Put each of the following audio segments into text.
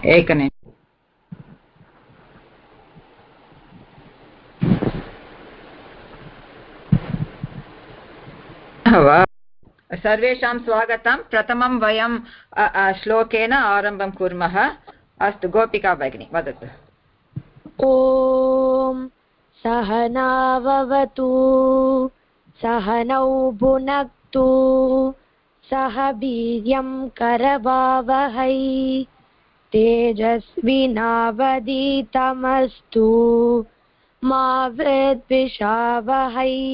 एकनिमिषम् सर्वेषां स्वागतं। प्रथमं वयं श्लोकेन आरम्भं कुर्मः। अस्तु, गोपिका भगिनी वदतु। ॐ सहनाववतु सहनौ भुनक्तु सह वीर्यं करवावहै तेजस्विनावधीतमस्तु मा विद्विषावहै।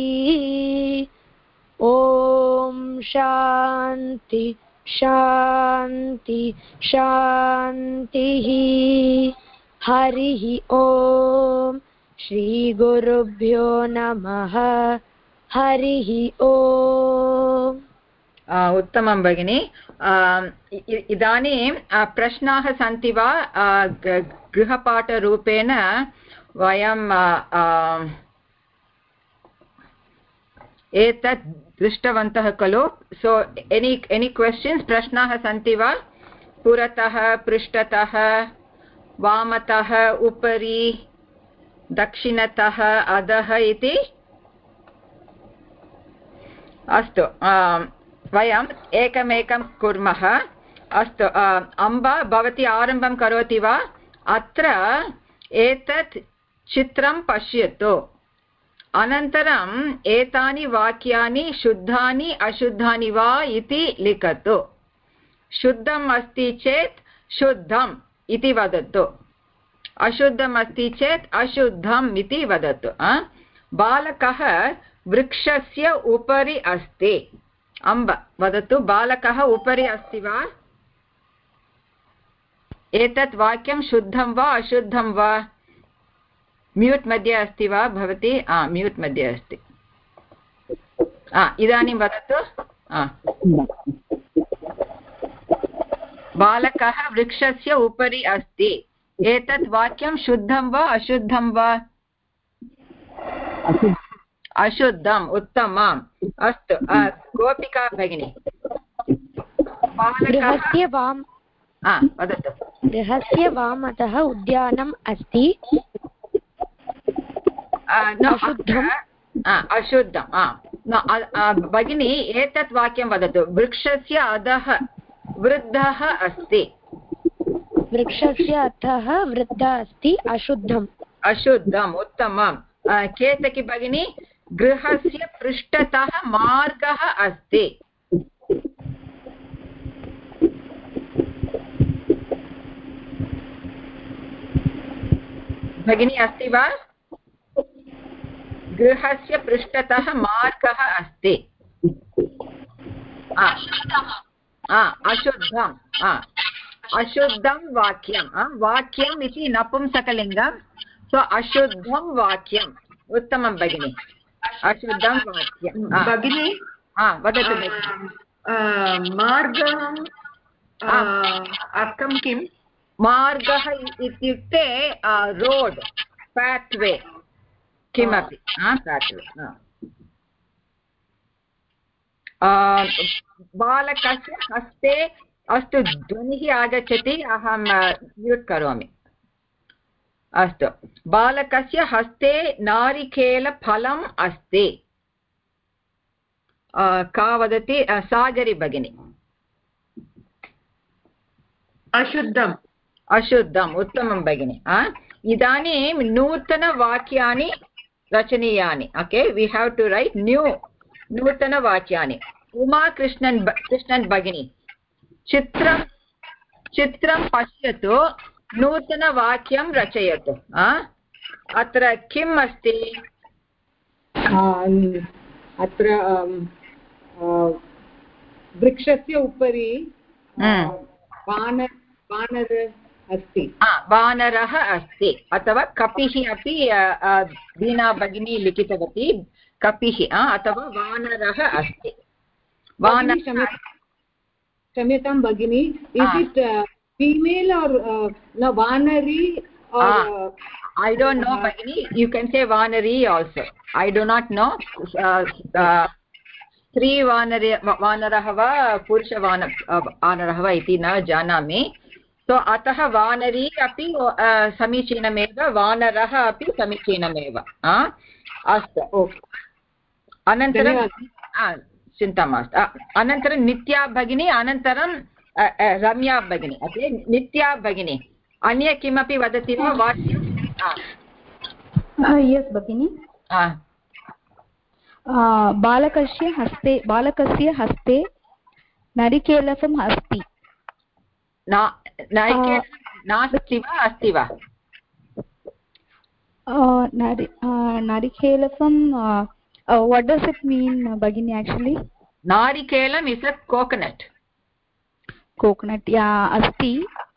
ॐ शान्ति शान्ति शान्तिः। हरिः ॐ श्रीगुरुभ्यो नमः। हरिः ॐ। उत्तमं भगिनि। इदानीं प्रश्नाः सन्ति वा? गृहपाठरूपेण वयं एतत् दृष्टवन्तः खलु? So any questions? प्रश्नाः सन्ति वा? पुरतः, पृष्ठतः, वामतः, उपरि, दक्षिणतः, अधः इति? अस्तु, वयम् एकमेकं कुर्मः। अस्तु, अम्बा भवती आरम्भं करोति वा? अत्र एतत् चित्रं पश्यतु। अनन्तरम् एतानि वाक्यानि शुद्धानि अशुद्धानि वा इति लिखतु। शुद्धम् अस्ति चेत् शुद्धम् इति वदतु, अशुद्धम् अस्ति चेत् अशुद्धम् इति वदतु। बालकः वृक्षस्य उपरि अस्ति। अम्ब वदतु, बालकः उपरि अस्ति वा? एतत् वाक्यं शुद्धं वा अशुद्धं वा? म्यूट् मध्ये अस्ति वा भवती? म्यूट् मध्ये अस्ति। इदानीं वदतु। बालकः वृक्षस्य उपरि अस्ति। एतत् वाक्यं शुद्धं वा अशुद्धं वा? अशुद्धम्। उत्तमम्। अस्तु, गोपिका भगिनी वदतु। गृहस्य वामतः उद्यानम् अस्ति। अशुद्धम्। भगिनी एतत् वाक्यं वदतु। वृक्षस्य अधः वृद्धः अस्ति। वृक्षस्य अधः वृद्धः अस्ति। अशुद्धम्। अशुद्धम्। उत्तमं। केतकी भगिनी गृहस्य पृष्ठतः मार्गः अस्ति। भगिनी अस्ति वा? गृहस्य पृष्ठतः मार्गः अस्ति। अशुद्धम्। अशुद्धं वाक्यं। वाक्यम् इति नपुंसकलिङ्गं, सो अशुद्धं वाक्यम्। उत्तमं भगिनि। अशुद्धं वाक्यं। भगिनी वदतु। मार्गः अर्थं किं? मार्गः इत्युक्ते रोड्, पाथ्वे किमपि। पाथ्वे। बालकस्य हस्ते, अस्तु ध्वनिः आगच्छति, अहं म्यूट् करोमि। अस्तु, बालकस्य हस्ते नारिकेलफलम् अस्ति। का वदति? सागरी भगिनी। अशुद्धम्। अशुद्धम्। उत्तमं भगिनि। इदानीं नूतनवाक्यानि रचनीयानि। Okay, we have to write नूतनवाक्यानि। उमा कृष्णन् भगिनी चित्रं पश्यतु, नूतनवाक्यं रचयतु। अत्र किम् अस्ति? अत्र वृक्षस्य उपरि वानरः अस्ति, अथवा कपिः अपि दीना भगिनी लिखितवती। कपिः अथवा वानरः अस्ति। क्षम्यतां भगिनी, इस् इट् फीमेल् और् वानरी? I don't know Bhagini, you can say Vanari also. I do not know. Stri Vanarah va Purusha Vanarah va iti na janami. सो अतः वानरी अपि समीचीनमेव वानरः अपि समीचीनमेव अस्तु ओके अनन्तरं चिन्ता मास्तु अनन्तरं नित्या भगिनी अनन्तरं रम्या भगिनी ओके नित्या भगिनी अन्य किमपि वदति वा वाक्यं यस् भगिनी बालकस्य हस्ते नरिकेलफम् अस्ति नास्ति वा अस्ति वा नरिकेलफं what does it mean bagini actually narikelam is a coconut asti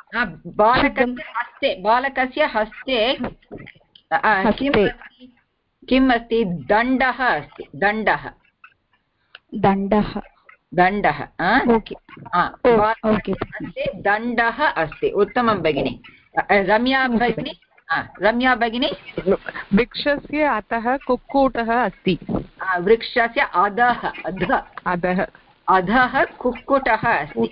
बालकस्य हस्ते किम् अस्ति दण्डः अस्ति दण्डः दण्डः अस्ति उत्तमं भगिनि रम्या भगिनी वृक्षस्य अधः कुक्कुटः अस्ति वृक्षस्य अधः कुक्कुटः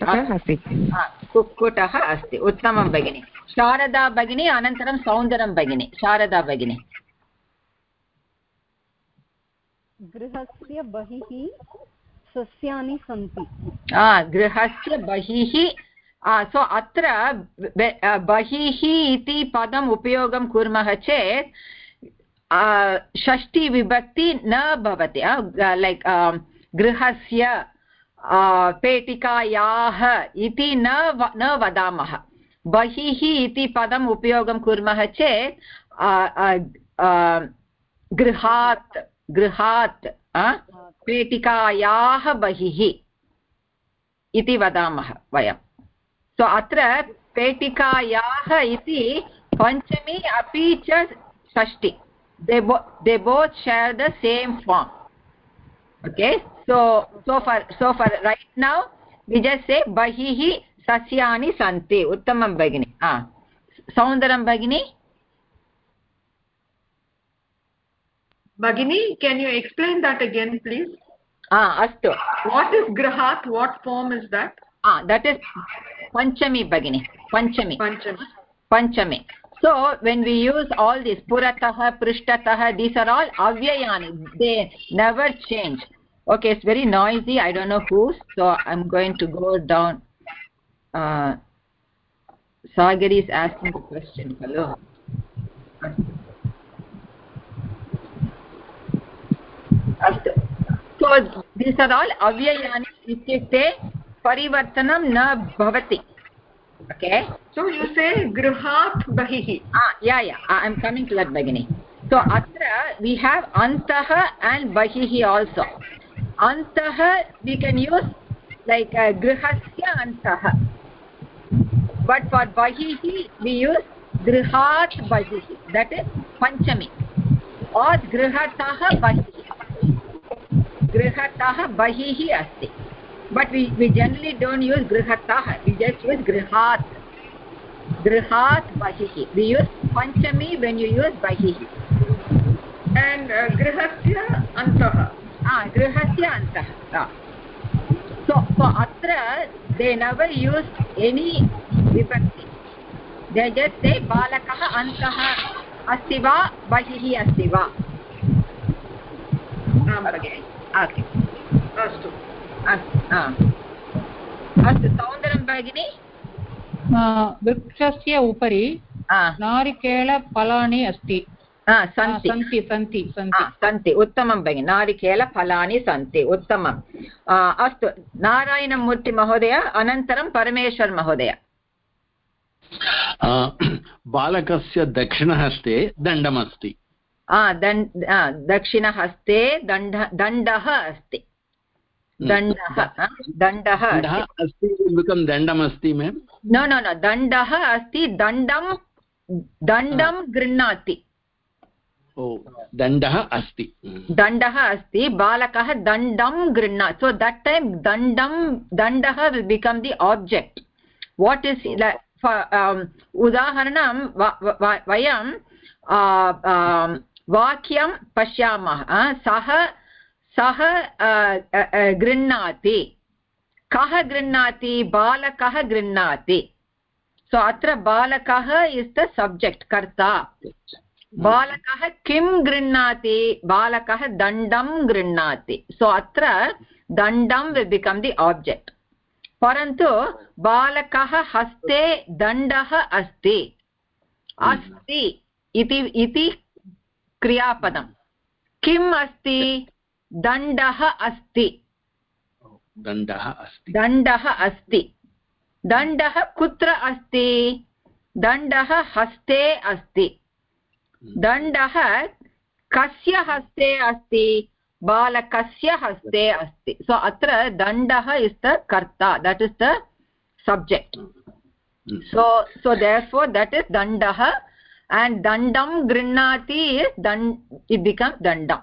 अस्ति उत्तमं भगिनि शारदा भगिनी अनन्तरं सौन्दरं भगिनी शारदा भगिनी गृहस्य बहिः सस्यानि सन्ति गृहस्य बहिः सो अत्र बहिः इति पदम् उपयोगं कुर्मः चेत् षष्ठी विभक्ति न भवति लैक् गृहस्य पेटिकायाः इति न वदामः बहिः इति पदम् उपयोगं कुर्मः चेत् गृहात् पेटिकायाः बहिः इति वदामः वयं सो अत्र पेटिकायाः इति पञ्चमी अपि च षष्ठी they both share the same form okay so for right now we just say bahihi sasyani santi uttamam bagini saundaram bagini can you explain that again please astu what is grahat what form is that that is panchami bagini panchami so when we use all these puratah prishtatah these are all avyayani they never change okay it's very noisy I don't know who so I'm going to go down Sagari is asking the question hello astu so these are all avyayani ityukte parivartanam na bhavati okay so you say grihat bahihi yeah I'm coming to that bagini so atra we have antah and bahihi also antah we can use like grihasya antah but for bahihi we use grihat bahihi that is panchami or grihatah bahihi asti but we generally don't use grihatah we just use grihat bahihi we use panchami when you use bahihi and grihasya antah so atra they never use any vibhakti they just say balakah antah asti va bahihi asti va okay astu अस्तु सौन्दरं भगिनी वृक्षस्य उपरि नारिकेलफलानि अस्ति सन्ति उत्तमं भगिनि नारिकेलफलानि सन्ति उत्तमम् अस्तु नारायणमूर्ति महोदय अनन्तरं परमेश्वर महोदय बालकस्य दक्षिणहस्ते दण्डमस्ति दक्षिणहस्ते दण्डः अस्ति दण्डः अस्ति दण्डमस्ति मेम् no दण्डः अस्ति दण्डं गृह्णाति दण्डः अस्ति बालकः दण्डं गृह्णाति so that time दण्डः will become the object what is उदाहरणं वयं वाक्यं पश्यामः सः गृह्णाति कः गृह्णाति बालकः गृह्णाति so atra balakah is the subject karta. Balakah kim grinnati? Balakah dandam grinnati. So atra dandam will become the object. Parantu balakah haste dandah asti. Asti iti kriyapadam. Kim asti? Dandah asti. Dandah asti. Dandah asti. Dandah kutra asti? Dandah haste asti. Dandah kasya haste asti? Balakasya haste asti. So atra dandah is the karta, that is the subject. So therefore that is dandah, and dandam grinnati is it becomes dandam.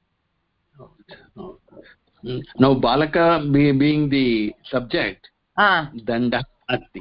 Now balaka being the subject, danda asti.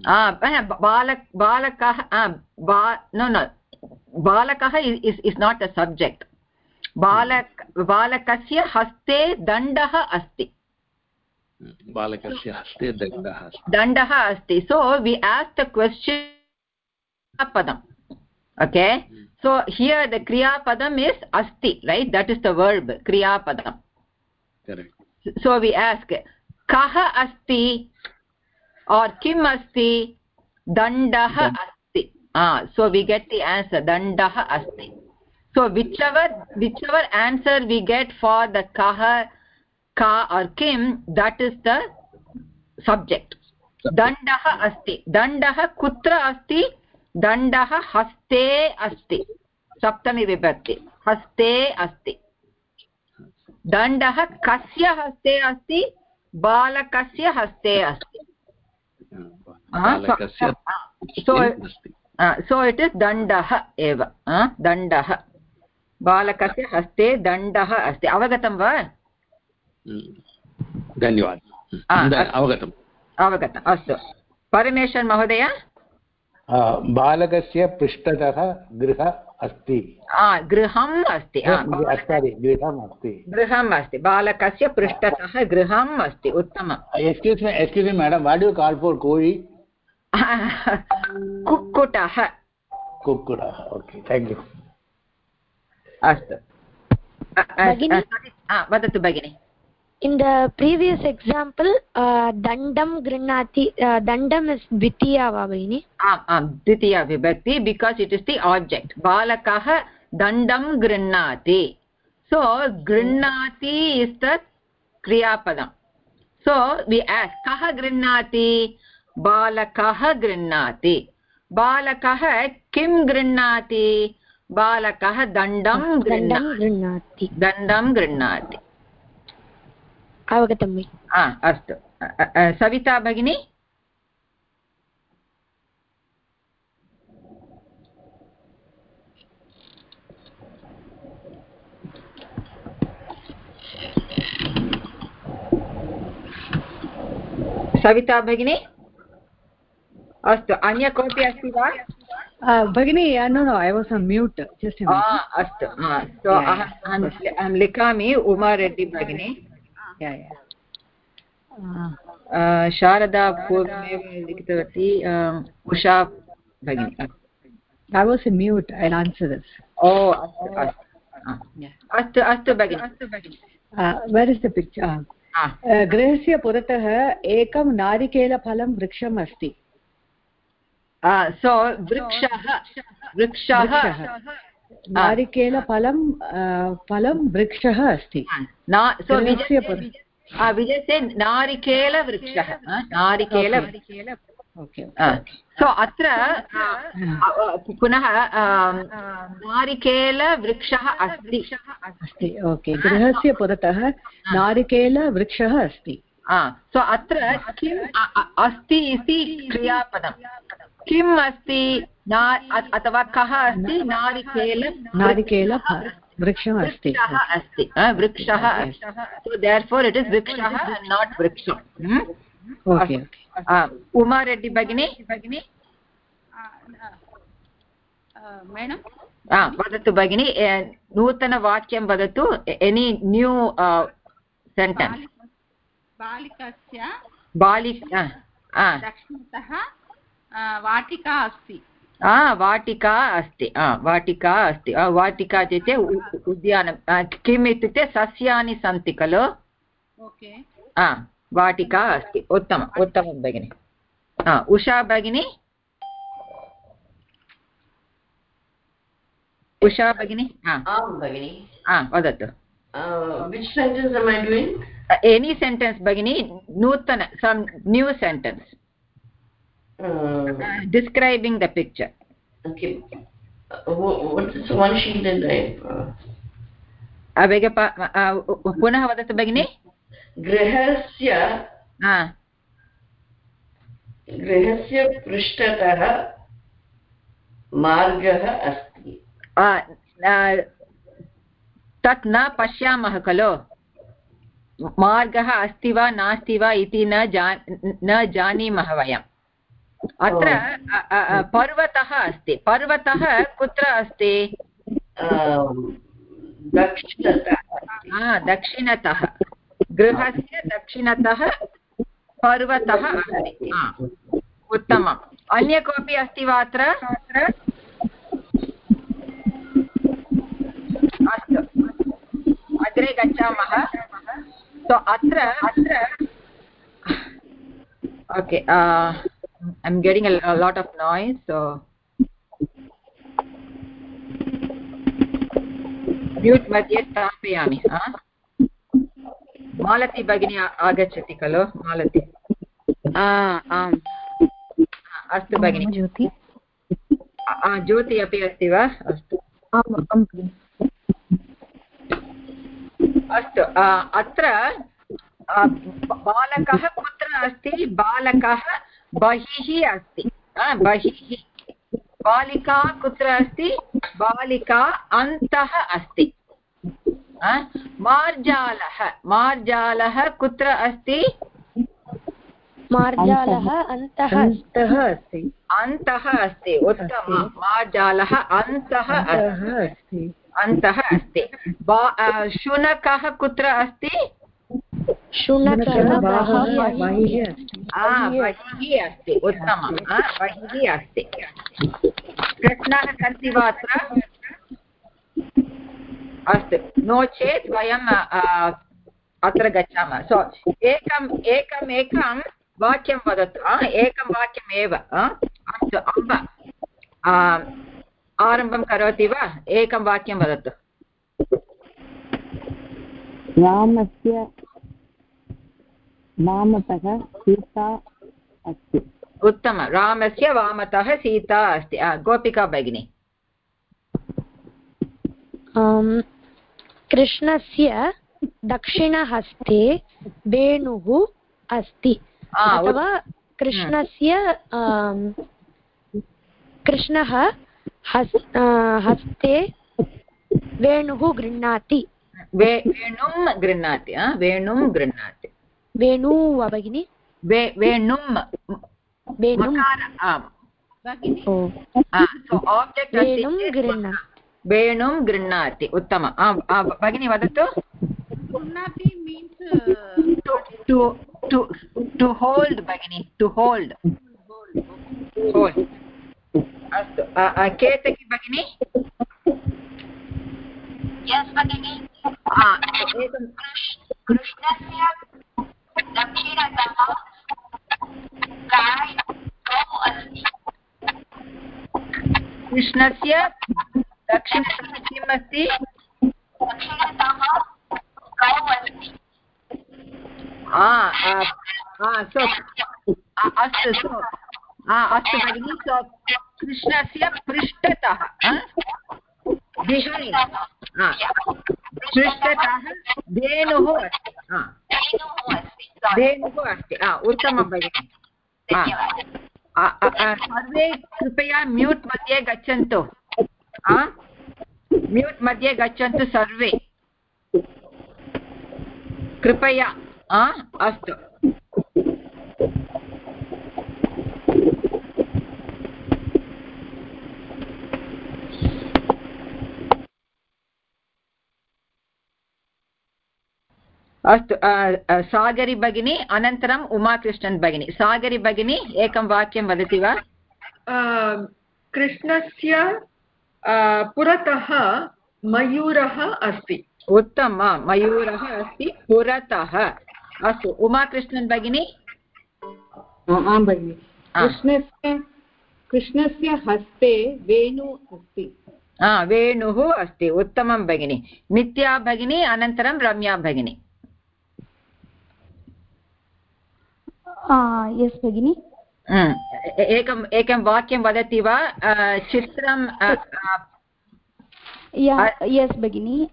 Balakah no balakah is not a subject. Balakasya haste dandah asti. Balakasya haste dandah asti. Dandah asti. So we ask the question padam. Okay, so here the kriya padam is asti, right? That is the verb kriya padam. Correct. So we ask kaha asti or kim asti? Dandah asti. So we get the answer dandah asti. So whichever answer we get for the kaha, ka or kim, that is the subject. Dandah asti. Dandah kutra asti? Dandah haste asti. Saptami vibhakti. Haste asti. Dandah kasya haste asti? Balakasya haste asti. So it is dandah eva. Dandah. Balakasya haste dandah asti. Avagatam va? Dhanyawad. Avagatam. Astu. Parameshwar Mahodaya? बालकस्य पृष्ठतः गृह अस्ति. गृहम् अस्ति. गृहम् अस्ति. गृहम् अस्ति. बालकस्य पृष्ठतः गृहम् अस्ति. उत्तमम्. Excuse me, madam. What do you call for koi? कुक्कुटः. Kukkutah. Okay, thank you. अस्तु. वदतु भगिनि. In the previous example, dandam grinnati, dandam is dvitiya va bhagini? Dvitiya vibhakti, because it is the object. Balakah dandam grinnati. So grinnati is the kriya padam. So we ask kaha grinnati? Balakah grinnati. Balakah kim grinnati? Balakah dandam grinnati. Dandam grinnati. अवगतं मयि. अस्तु. सविता भगिनी? सविता भगिनी? अस्तु. अन्य कोऽपि अस्ति वा? भगिनी, no, I was on mute. Just a minute. अस्तु. So अहं लिखामि उमा रेड्डी भगिनी. शारदा पूर्वमेव लिखितवती. उषा भगिनी. I was in mute. I'll answer this. अस्तु भगिनी. Where is the picture? गृहस्य पुरतः एकं नारिकेलफलं वृक्षम् अस्ति. So वृक्षः नारिकेलफलं वृक्षः अस्ति. विजयसे नारिकेलवृक्षः. So अत्र पुनः नारिकेलवृक्षः अस्ति. ओके. गृहस्य पुरतः नारिकेलवृक्षः अस्ति. So अत्र किम् अस्ति इति क्रियापदं. किम् अस्ति अथवा कः अस्ति? वृक्षः अस्ति. वृक्षः. So therefore it is वृक्षः and not वृक्षः. Okay. उमा रेड्डी भगिनी. मैडम वदतु भगिनी. नूतनवाक्यं वदतु. Any new sentence. बालिकस्य दक्षिणतः वाटिका अस्ति वाटिका अस्ति वाटिका अस्ति वाटिका इत्युक्ते उद्यानं किम् इत्युक्ते सस्यानि सन्ति खलु ओके वाटिका अस्ति उत्तमम् उत्तमं भगिनि उषा भगिनी उषा भगिनी वदतु which sentence am I doing? Any sentence भगिनी नूतन some new sentence describing the picture. Okay. What is one sheet and पुनः वदतु भगिनी गृहस्य पृष्ठतः मार्गः अस्ति तत् न पश्यामः खलु मार्गः अस्ति वा नास्ति वा इति न जानीमः वयम् अत्र पर्वतः अस्ति पर्वतः कुत्र अस्ति दक्षिणतः गृहस्य दक्षिणतः पर्वतः अस्ति उत्तमम् अन्य कोऽपि अस्ति वा अत्र अस्तु अग्रे गच्छामः so अत्र okay I'm getting a lot of noise so mute मध्ये स्थापयामि मालती भगिनी आगच्छति खलु मालती आम् अस्तु भगिनी ज्योति अपि अस्ति वा अस्तु अस्तु अत्र बालकः कुत्र अस्ति बालकः बहिः अस्ति बहिः बालिका कुत्र अस्ति बालिका अन्तः अस्ति मार्जालः कुत्र अस्ति मार्जालः अन्तः अस्ति अन्तः अस्ति उत्तमं मार्जालः अन्तः अस्ति अन्तः अस्ति शुनकः कुत्र अस्ति शुनकः बहिः अस्ति उत्तमं बहिः अस्ति प्रश्नाः सन्ति वा अत्र अस्तु नो चेत् वयम् अत्र गच्छामः सो एकं वाक्यं वदतु एकं वाक्यमेव अस्तु अम्ब आरम्भं करोति वा एकं वाक्यं वदतु रामस्य वामतः सीता अस्ति उत्तमं रामस्य वामतः सीता अस्ति गोपिका भगिनी कृष्णस्य दक्षिणहस्ते वेणुः अस्ति अथवा कृष्णः हस्ते वेणुः गृह्णाति वेणुं गृह्णाति वेणु वा भगिनि वेणुं वेणुं गृह्णाति उत्तमं भगिनी वदतु गृह्णाति मीन्स् to hold भगिनी to hold अस्तु केतकी भगिनी यस् भगिनी एकं कृष्णस्य दक्षिणतः गौ अस्ति कृष्णस्य दक्षिणतः किम् अस्ति दक्षिणतः गौ अस्ति अस्तु भगिनि सो कृष्णस्य पृष्ठतः पृष्ठतः धेनुः अस्ति उत्तमं भगिनि सर्वे कृपया म्यूट् मध्ये गच्छन्तु म्यूट् मध्ये गच्छन्तु सर्वे कृपया अस्तु अस्तु सागरी भगिनी अनन्तरम् उमाकृष्णन् भगिनी सागरी भगिनी एकं वाक्यं वदति वा कृष्णस्य पुरतः मयूरः अस्ति. उत्तमं, मयूरः अस्ति पुरतः. अस्तु, उमाकृष्णन् भगिनी. आं भगिनि. कृष्णस्य हस्ते वेणु अस्ति. वेणुः अस्ति. उत्तमं भगिनी. नित्या भगिनी, अनन्तरं रम्या भगिनी. यस् भगिनि. एकं वाक्यं वदति वा? चित्रं. यस् भगिनि.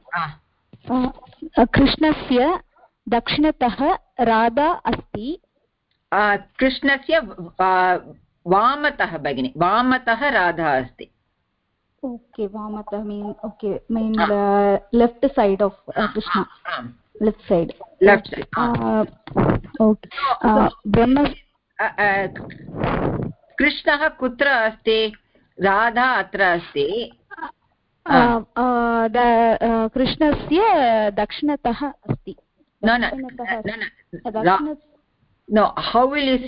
कृष्णस्य दक्षिणतः राधा अस्ति. कृष्णस्य वामतः भगिनि, वामतः राधा अस्ति. ओके, वामतः mean left side of Krishna. Left side. Brahma. कृष्णः कुत्र अस्ति? राधा अत्र अस्ति. कृष्णस्य दक्षिणतः अस्ति. No, how will you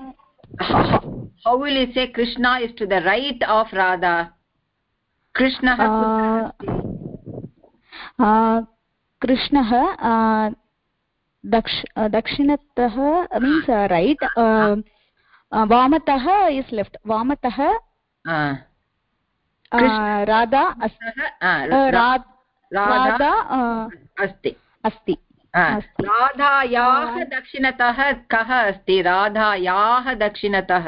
say Krishna is to the right of Radha? Krishna दक्षिणतः means right. वामतः is left. वामतः Radha अस्ति. अस्ति. राधायाः दक्षिणतः कः अस्ति? राधायाः दक्षिणतः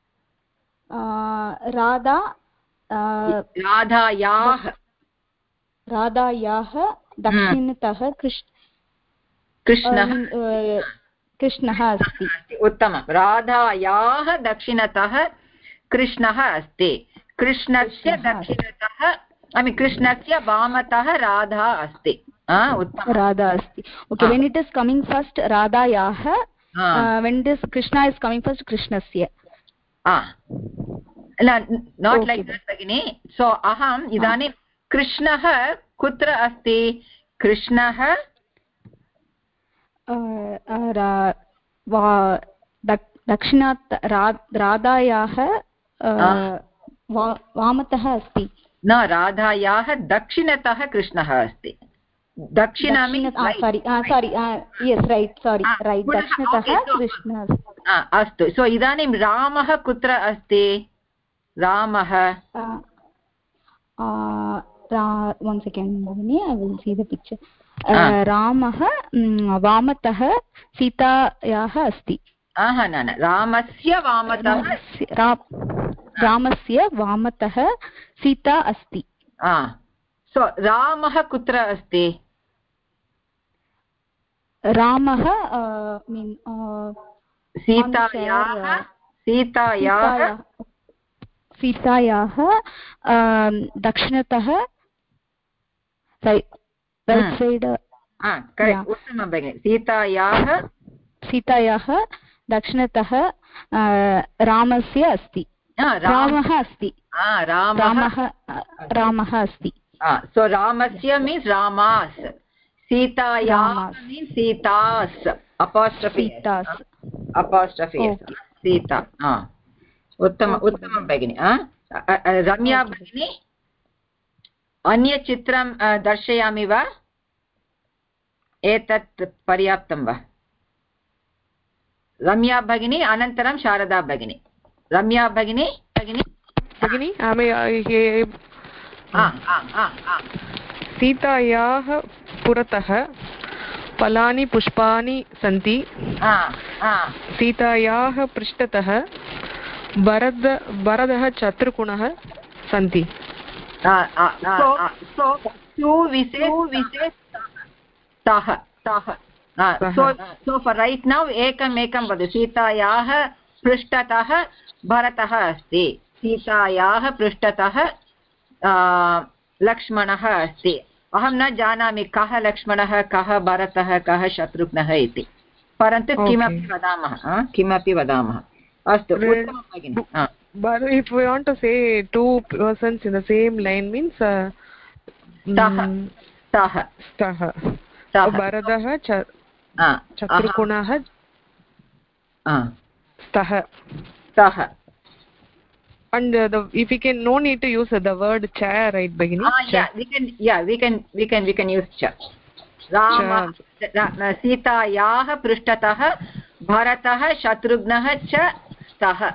राधायाः दक्षिणतः कृष्णः अस्ति. उत्तमं. राधायाः दक्षिणतः कृष्णः अस्ति. कृष्णस्य दक्षिणतः कृष्णस्य वामतः राधा अस्ति. राधा अस्ति. Okay, when it is coming first radayah, when this krishna is coming first krishnasya. Not like that bagini. So aham idani krishnah kutra asti? Krishnah dakshinat radayah vamatah asti. न, राधायाः दक्षिणतः कृष्णः अस्ति. अस्तु. सो इदानीं रामः कुत्र अस्ति? रामः one second भगिनी, I will see the picture. रामः वामतः सीतायाः अस्ति. न, रामस्य वामतः सीता अस्ति. सो रामः कुत्र अस्ति? रामः सीतायाः दक्षिणतः right side. उत्तमं भगिनि. सीतायाः दक्षिणतः रामस्य अस्ति. रामः अस्ति. रामः अस्ति. सो रामस्य मीन्स् रामास्. सीतायाः मीन्स् सीतास्. अपॉस्ट्रफी सीता. उत्तमं भगिनि. रम्या भगिनी, अन्यचित्रं दर्शयामि वा? एतत् पर्याप्तं वा? रम्या भगिनी, अनन्तरं शारदा भगिनी. रम्या भगिनी. सीतायाः पुरतः फलानि पुष्पाणि सन्ति. सीतायाः पृष्ठतः भरतः चतुर्कोणः सन्ति. So for right now एकं वद. सीतायाः पृष्ठतः भरतः अस्ति. सीतायाः पृष्ठतः लक्ष्मणः अस्ति. अहं न जानामि कः लक्ष्मणः, कः भरतः, कः शत्रुघ्नः इति, परन्तु किमपि वदामः. अस्तु, उत्तमं भगिनि. But if we want to say two persons in the same line means भरतः चतुर्कोणः स्तः. And if we can, no need to use the word cha, right, Bhagini? We can use cha. Rama, सीतायाः पृष्ठतः भरतः शत्रुघ्नः च स्तः.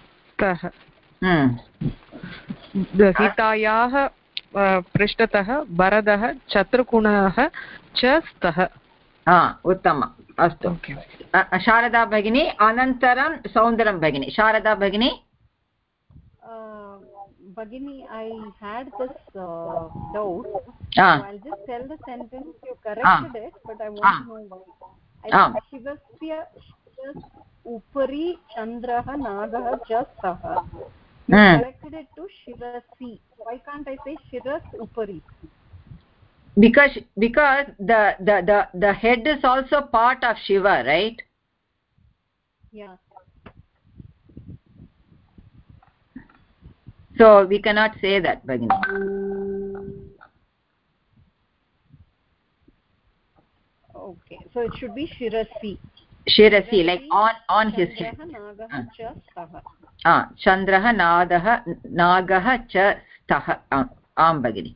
सीतायाः पृष्ठतः भरतः शत्रुघ्नः च स्तः. उत्तमम्. अस्तु. शारदा भगिनी, अनन्तरं सौन्दरं भगिनी. शारदा भगिनी. Bhagini, I had this doubt. So I'll just tell the sentence. You corrected it, but I want to know why. I said Shivasya upari chandraha nagaha cha saha. You corrected it to Shivasi. Why can't I say Shiras upari? Because the head is also part of Shiva, right? Yeah. So we cannot say that, Bhagini. Okay, so it should be Shirasi. Shirasi, like on his head. Chandraha nagaha cha staha. Bhagini.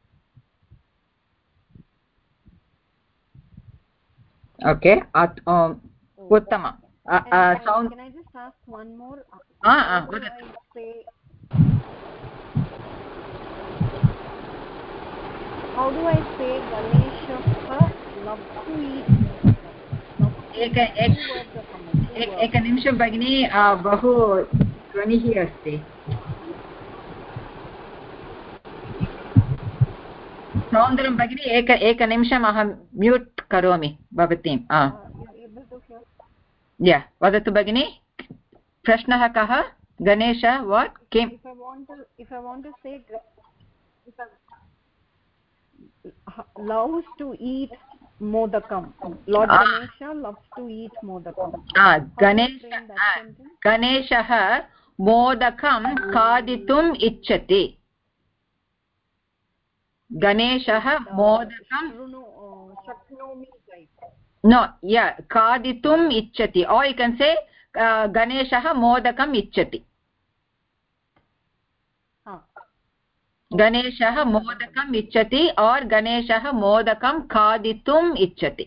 Okay. Uttama. Can I just ask one more? How do I say Ganesha love to eat? एकनिमिषं भगिनी, बहु ध्वनिः अस्ति. सौन्दर्यं भगिनी, एकनिमिषम् अहं mute करोमि भवतीं. वदतु भगिनी, प्रश्नः कः? Ganesh what came? If I want to say loves to eat modakam. Lord Ganesha loves to eat modakam. Ganeshah modakam khaditum ichchati. Ganeshah modakam khaditum ichchati. Or you can say Ganeshah modakam ichchati. Ganeshah modakam ichchati or Ganeshah modakam khaditum ichchati.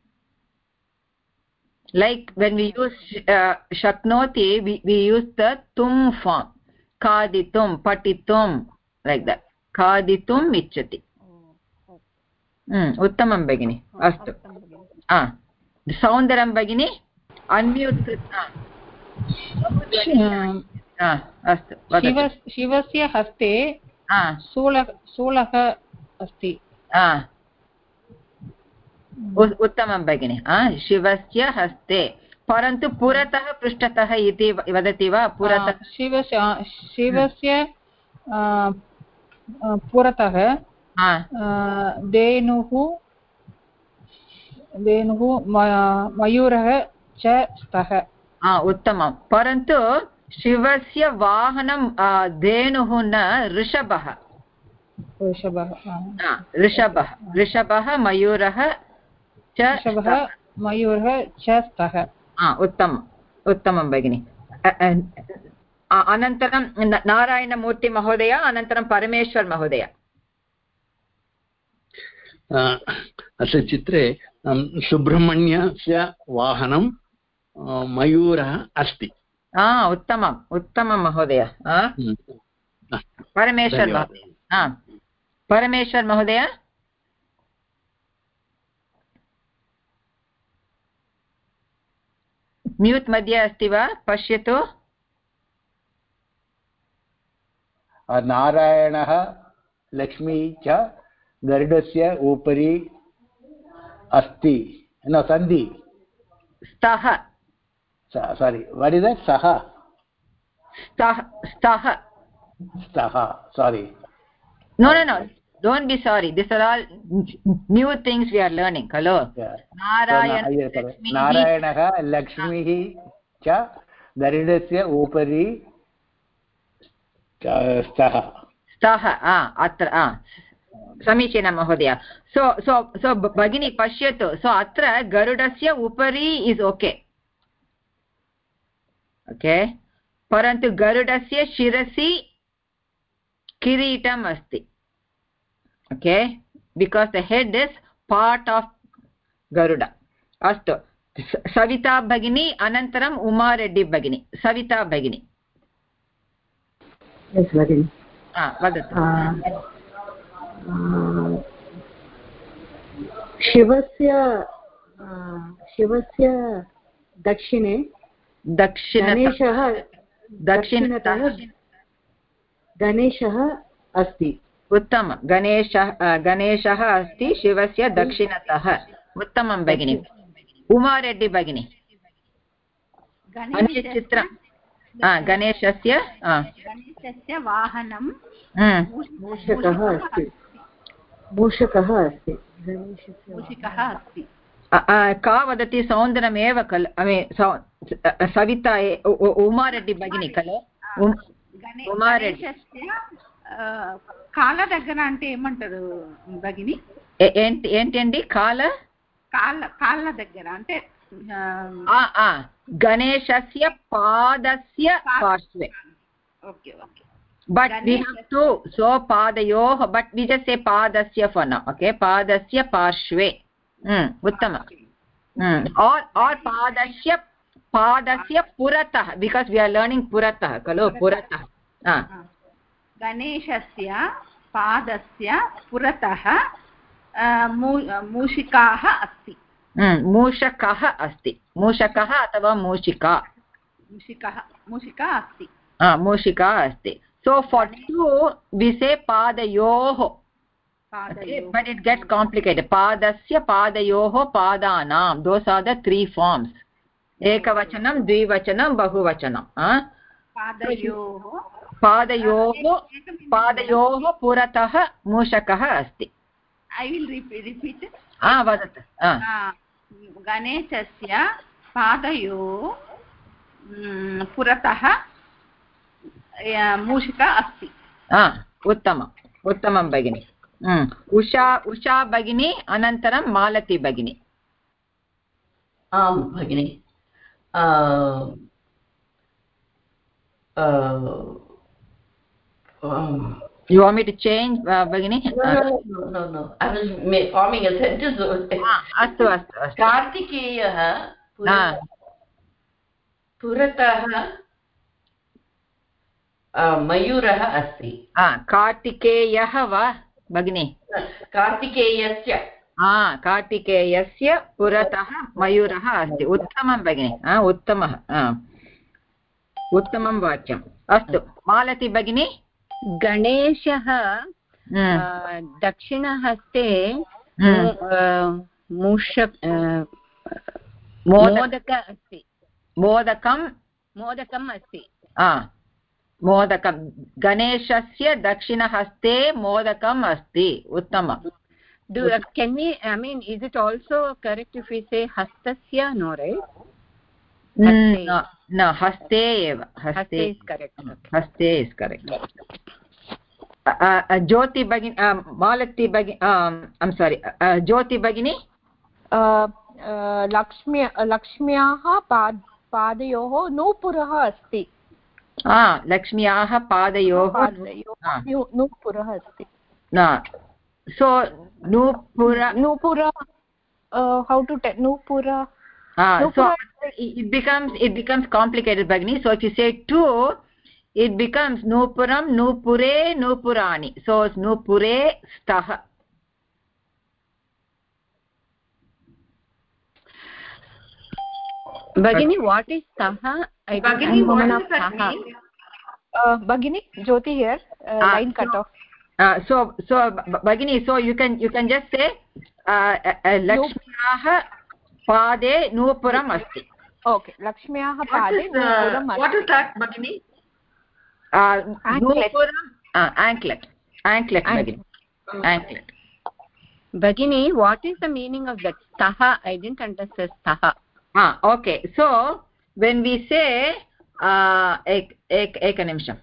Like when we use shaknoti, we use the tum form. Khaditum, patitum, like that. Khaditum ichchati. Uttamam Bhagini. Astu. Saundaram Bhagini. Unmute. Astu. Shivasya haste शूलः अस्ति. उत्तमं भगिनि. शिवस्य हस्ते, परन्तु पुरतः पृष्ठतः इति वदति वा? पुरतः शिवस्य पुरतः धेनुः मयूरः च स्तः. उत्तमं. परन्तु शिवस्य वाहनं धेनुः न ऋषभः. ऋषभः मयूरः च स्तः. उत्तमं भगिनि. अनन्तरं नारायणमूर्ति महोदय, अनन्तरं परमेश्वर महोदय. अस्य चित्रे सुब्रह्मण्यस्य वाहनं मयूरः अस्ति. उत्तमं महोदय. परमेश्वर महोदय. परमेश्वर महोदय. म्यूट् मध्ये अस्ति वा? पश्यतु. नारायणः लक्ष्मी च गरुडस्य उपरि अस्ति. न सन्धि. स्तः. Sorry, what is that? Saha. Sorry. No. Don't be sorry. These are all new things we are learning. Hello. Narayanah Lakshmihi cha Garudasya upari staha. Atra. Samichinam Mahodaya. So Bhagini Pashyatu. So atra Garudasya upari is okay. Okay. परन्तु गरुडस्य शिरसि किरीटम् अस्ति. Okay, because the head is part of Garuda. Astu. Savita Bhagini, Anantaram Uma Reddy Bhagini. Savita Bhagini. Yes, Bhagini. Vadatu. शिवस्य दक्षिणे गणेशः अस्ति. उत्तमं. गणेशः अस्ति शिवस्य दक्षिणतः. उत्तमं भगिनि. उमारेड्डी भगिनि. चित्रं गणेशस्य वाहनं मूषकः अस्ति. का वदति सौन्दर्यमेव खलु सविता उमारेड्डी भगिनी खलु. కాళ్ళ దగ్గర అంటే ఏమంటారు భగిని? ఏంటండి కాళ్ళ దగ్గర అంటే గణేశస్య పాదస్య పార్శ్వే. Okay okay. But we have to, so padayoh, but we just say padasya for now. Okay, padasya parshve. Uttama. Or padasya puratah, because we are learning puratah. Kalo puratah. गणेशस्य पादस्य पुरतः मूषिकाः अस्ति. मूषकः अस्ति. मूषकः अथवा मूषिका. मूषिका अस्ति. मूषिका अस्ति. So for two we say padayoh. But it gets complicated. Padasya, padayoh, padanam. Those are the three forms. Ekavachanam, dvivachanam, bahuvachanam. पादयोः पुरतः मूषकः अस्ति. I will repeat it. वदतु. गणेशस्य पादयोः पुरतः मूषिका अस्ति. उत्तमं भगिनि. उषा भगिनी, अनन्तरं मालती भगिनी. आं भगिनि. You want me to change, Bhagini? No. I was forming a sentence. Astu. Kartikeyah puratah mayurah asti. Kartikeyah va Bhagini? Kartikeyasya. Kartikeyasya puratah mayurah asti. Uttamam Bhagini. Uttamah. उत्तमं वाक्यम्. अस्तु, मालती भगिनी. गणेशः दक्षिणहस्ते मोदक अस्ति. मोदकम् अस्ति. मोदकं. गणेशस्य दक्षिणहस्ते मोदकम् अस्ति. उत्तमम्. Can we, I mean, is it also correct if we say hastasya? No, right? No, haste eva. Haste is correct. Haste is correct. Jyoti Bhagini, Malati Bhagini, I'm sorry, Jyoti Bhagini. लक्ष्म्याः पादयोः नूपुरः अस्ति. लक्ष्म्याः पादयोः नूपुरः अस्ति. So nupura, how to tell nupura? So it becomes complicated, Bhagini. So if you say two, it becomes nupuram, nupure, nupurani. So it's nupure stah. Bhagini, what is staha? Bhagini, what does that mean? Bhagini, Jyoti here. Line cut off. So Bhagini, so you can just say Lakshmyaha Pade Nupuram asti. Okay, Lakshmyaha Pade Nupuram asti. What is that, Bhagini? Nupuram, anklet. Bhagini. Anklet. Bhagini, what is the meaning of that staha? I didn't understand staha. Okay. So when we say ek nimsham.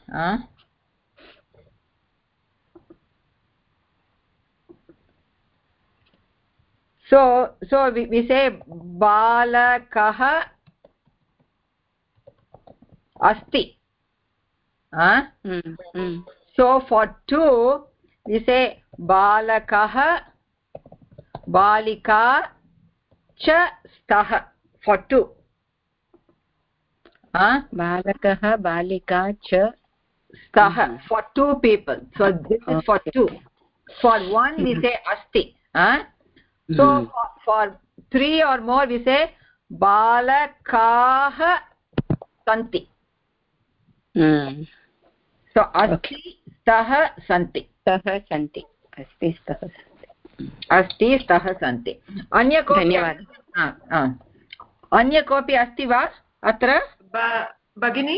So we say balakah asti. So for two we say balakah balika cha stah for two. Balakah balika cha stah for two people. So this is for two. For one we say asti. So for three or more we say balakah santi. So asti stah santi. Stah santi. Asti stah santi. अस्ति स्तः सन्ति. अन्य कोऽपि अन्य कोऽपि अस्ति वा अत्र भगिनी?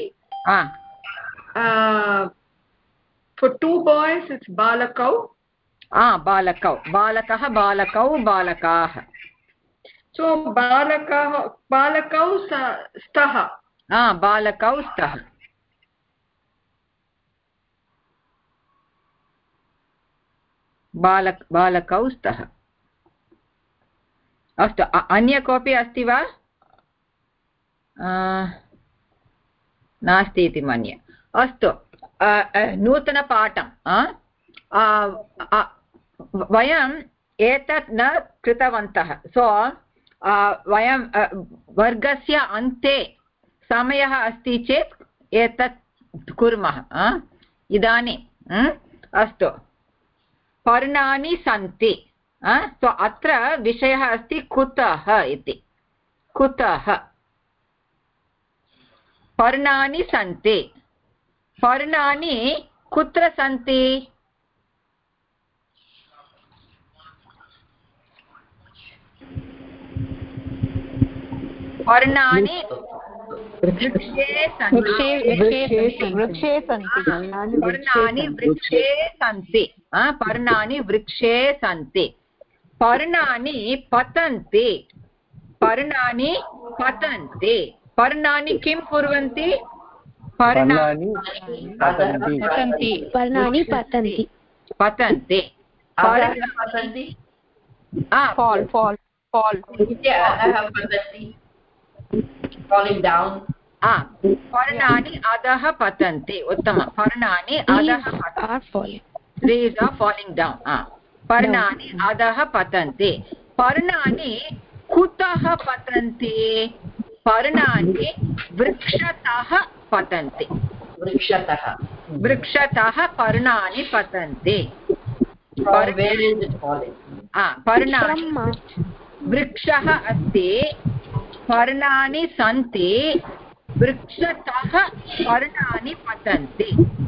For two boys it's balakau. बालकौ बालकः बालकौ बालकाः. So balakau stah. बालकौ स्तः. बालकौ स्तः. अस्तु अन्य कोऽपि अस्ति वा? नास्ति इति मन्ये. अस्तु नूतनपाठं वयम् एतत् न कृतवन्तः. सो वयं वर्गस्य अन्ते समयः अस्ति चेत् एतत् कुर्मः. इदानीम् अस्तु पर्णानि सन्ति. सो अत्र विषयः अस्ति कुतः इति. कुतः पर्णानि सन्ति. पर्णानि कुत्र सन्ति? पर्णानि वृक्षे सन्ति. पर्णानि वृक्षे सन्ति. पर्णानि वृक्षे सन्ति. पर्णानि पतन्ति. पर्णानि पतन्ति. पर्णानि किं कुर्वन्ति? पर्णानि पतन्ति. पर्णानि पतन्ति. पतन्ति. Fall. Falling down. पर्णानि अधः पतन्ति. उत्तमं. पर्णानि अधः पतन्ति. Leaves are falling down. पर्णानि अधः पतन्ति. पर्णानि कुतः पतन्ति? पर्णानि वृक्षतः पतन्ति. वृक्षतः पर्णानि पतन्ति. पर्णानि वृक्षः अस्ति. पर्णानि सन्ति. वृक्षतः पर्णानि पतन्ति.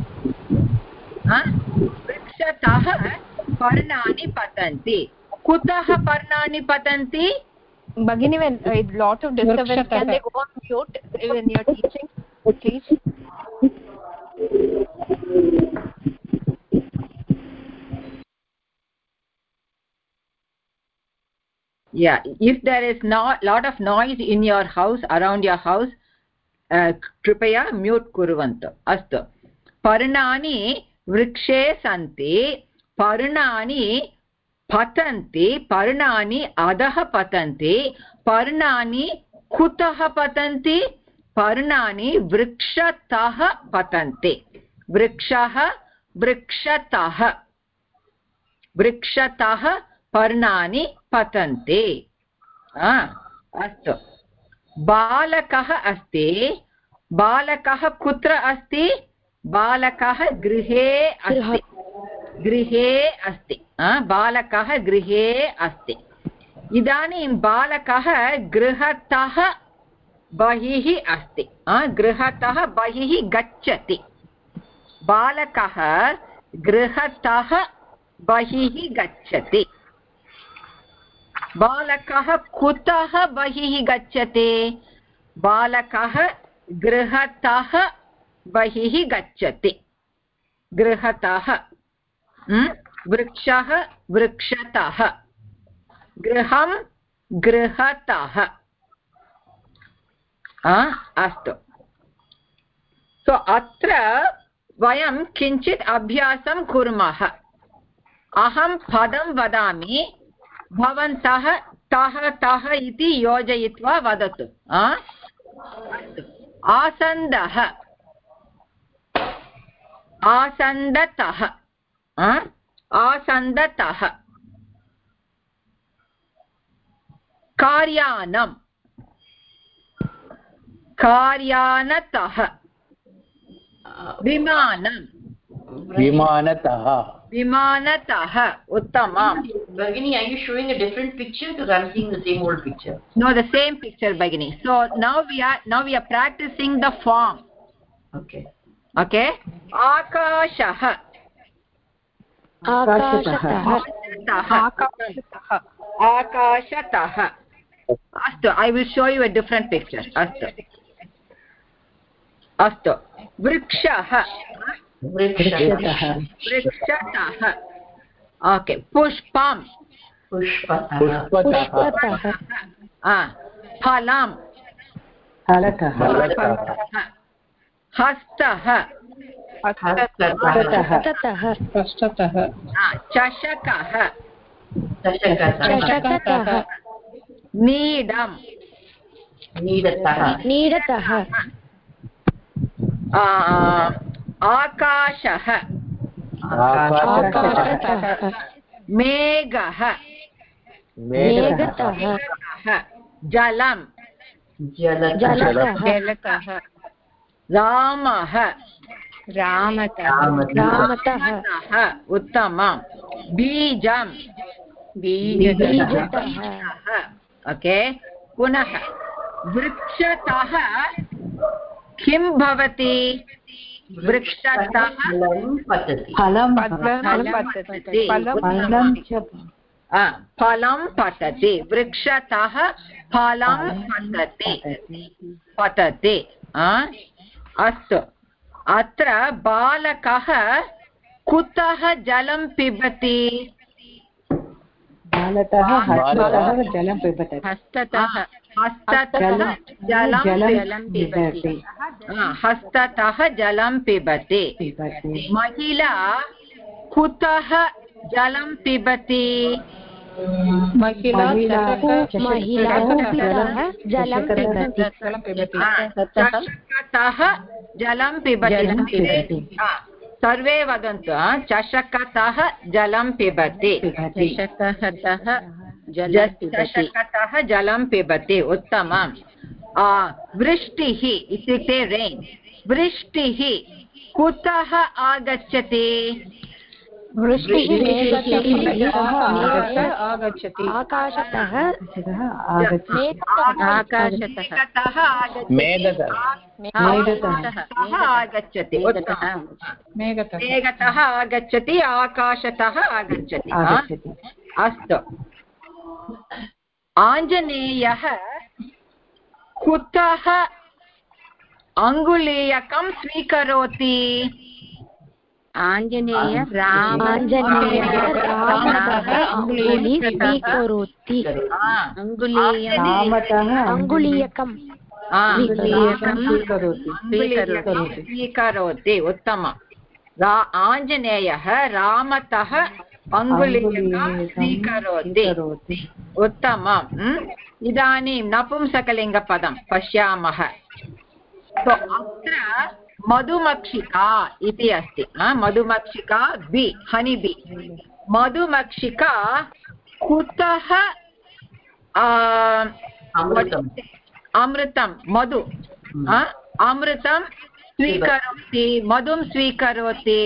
वृक्षतः पर्णानि पतन्ति. कुतः पर्णानि पतन्ति? Bhagini, when a lot of disturbance, can they go on mute when you're teaching, please? Yeah, if there is not lot of noise in your house, around your house, कृपया म्यूट् कुर्वन्तु. अस्तु. पर्णानि वृक्षे सन्ति. पर्णानि पतन्ति. पर्णानि अधः पतन्ति. पर्णानि कुतः पतन्ति? पर्णानि वृक्षतः पतन्ति. वृक्षः वृक्षतः. वृक्षतः पर्णानि पतन्ति. अस्तु. बालकः अस्ति. बालकः कुत्र अस्ति? बालकः गृहे अस्ति. गृहे अस्ति. बालकः गृहे अस्ति. इदानीं बालकः गृहतः बहिः अस्ति. गृहतः बहिः गच्छति. बालकः गृहतः बहिः गच्छति. बालकः कुतः बहिः गच्छति? बालकः गृहतः बहिः गच्छति. गृहतः. वृक्षः वृक्षतः. गृहं गृहतः. अस्तु. सो अत्र वयं किञ्चित् अभ्यासं कुर्मः. अहं पदं वदामि. भवन्तः तः तः इति योजयित्वा वदतु. आसन्दः. आसन्दतः आसन्दतः कार्यानं कार्यानतः विमानं विमानतः विमानतः उत्तमम्. Bhagini, are you showing a different picture because I'm seeing the same old picture? No, the same picture, Bhagini. So now we are practicing the form. Okay. Okay. Akashah. आकाशतः आकाशतः. अस्तु, I will show you a different picture. अस्तु अस्तु. वृक्षः वृक्षतः. Okay. पुष्पं पुष्पतः फलं फलतः हस्तः हस्ततः चषकः चषकतः नीडं नीडतः आकाशः आकाशतः मेघः मेघतः जलं जलतः रामः रामतः उत्तमं. बीजं बीजतः ओके. पुनः वृक्षतः किं भवति? वृक्षतः फलं पतति. वृक्षतः फलं पतति. अस्तु. अत्र बालकः कुतः जलं पिबति? बालकः हस्ततः जलं पिबति. हस्ततः जलं पिबति. हस्ततः जलं पिबति. महिला कुतः जलं पिबति? महिला जलं चषकतः जलं पिबति. सर्वे वदन्तु. चषकतः जलं पिबति. चषकतः जलं पिबति. उत्तमम्. वृष्टिः इत्युक्ते रेन्. वृष्टिः कुतः आगच्छति? आगच्छति आकाशतः आगच्छति. मेघतः आगच्छति. आकाशतः आगच्छति. अस्तु. आञ्जनेयः कुतः अङ्गुलीयकं स्वीकरोति? आञ्जनेय रामतः अङ्गुली स्वीकरोति. अङ्गुलीयकं स्वीकरोति. उत्तमम्. आञ्जनेयः रामतः अङ्गुलीयकं स्वीकरोति. उत्तमम्. इदानीं नपुंसकलिङ्गपदं पश्यामः. अत्र मधुमक्षिका इति अस्ति. मधुमक्षिका बी हनी बी. मधुमक्षिका कुतः अमृतं मधु अमृतं स्वीकरोति? मधुं स्वीकरोति?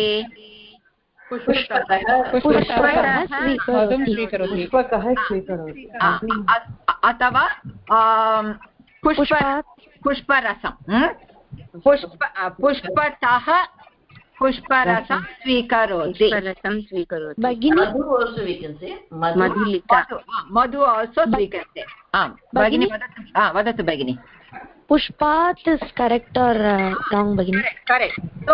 अथवा पुष्परसं पुष्पतः पुष्परसं स्वीकरोति. मधु आल्सो स्वीकरोति. भगिनी वदतु भगिनी. पुष्पात् इस् करेक्ट् आर् राङ्ग् भगिनी? Correct. So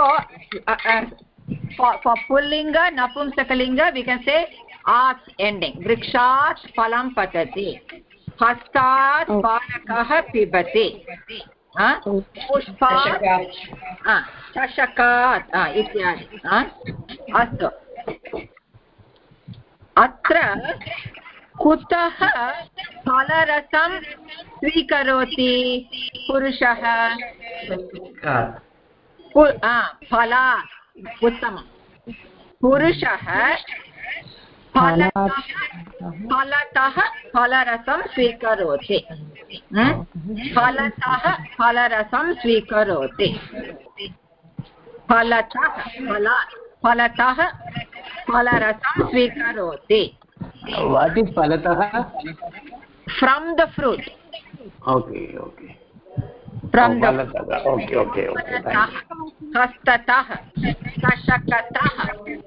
for pullinga napumsakalinga we can say at ending. Vrikshat phalam patati. Hastat balakah pibati. Pushpat chashakat ityadi. Astu. Atra kutah phalarasam swikaroti purushah? Phala उत्तमं पुरुषः फलतः फलरसं स्वीकरोति फलतः फलरसं स्वीकरोति फलतः फलरसं स्वीकरोति What is palatah? From the fruit. Okay. From the okay. Hastatah, Kashakatah,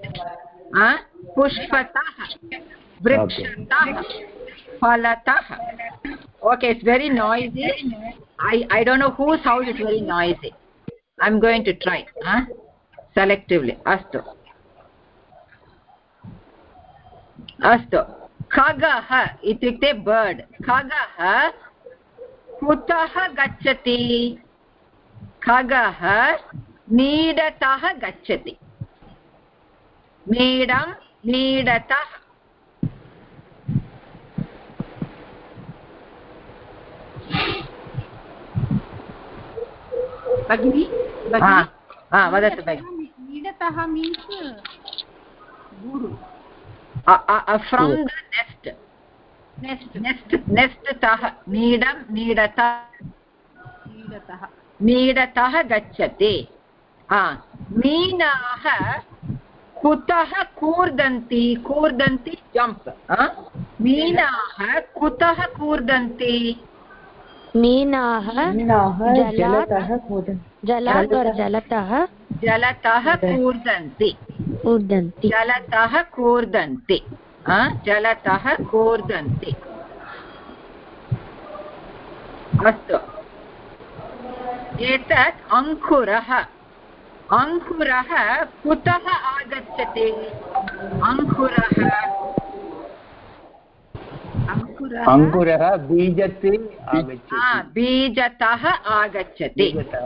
Pushpatah, Vrikshatah, Phalatah. Okay, it's very noisy. I don't know whose house is very noisy. I'm going to try selectively. Astu. खगः इत्युक्ते bird खगः कुतः गच्छति खगः नीडतः गच्छति नीडतः भगिनी वदतु भगिनी नीडतः मीन्स् गूडु from the nest tah नीडतः गच्छति मीनाः कुतः कूर्दन्ति जम्प् मीनाः कुतः कूर्दन्ति मीनाः जलतः कूर्दन्ति जलतः कूर्दन्ति अस्तु एतत् अङ्कुरः कुतः आगच्छति अंकुरः बीजतः आगच्छति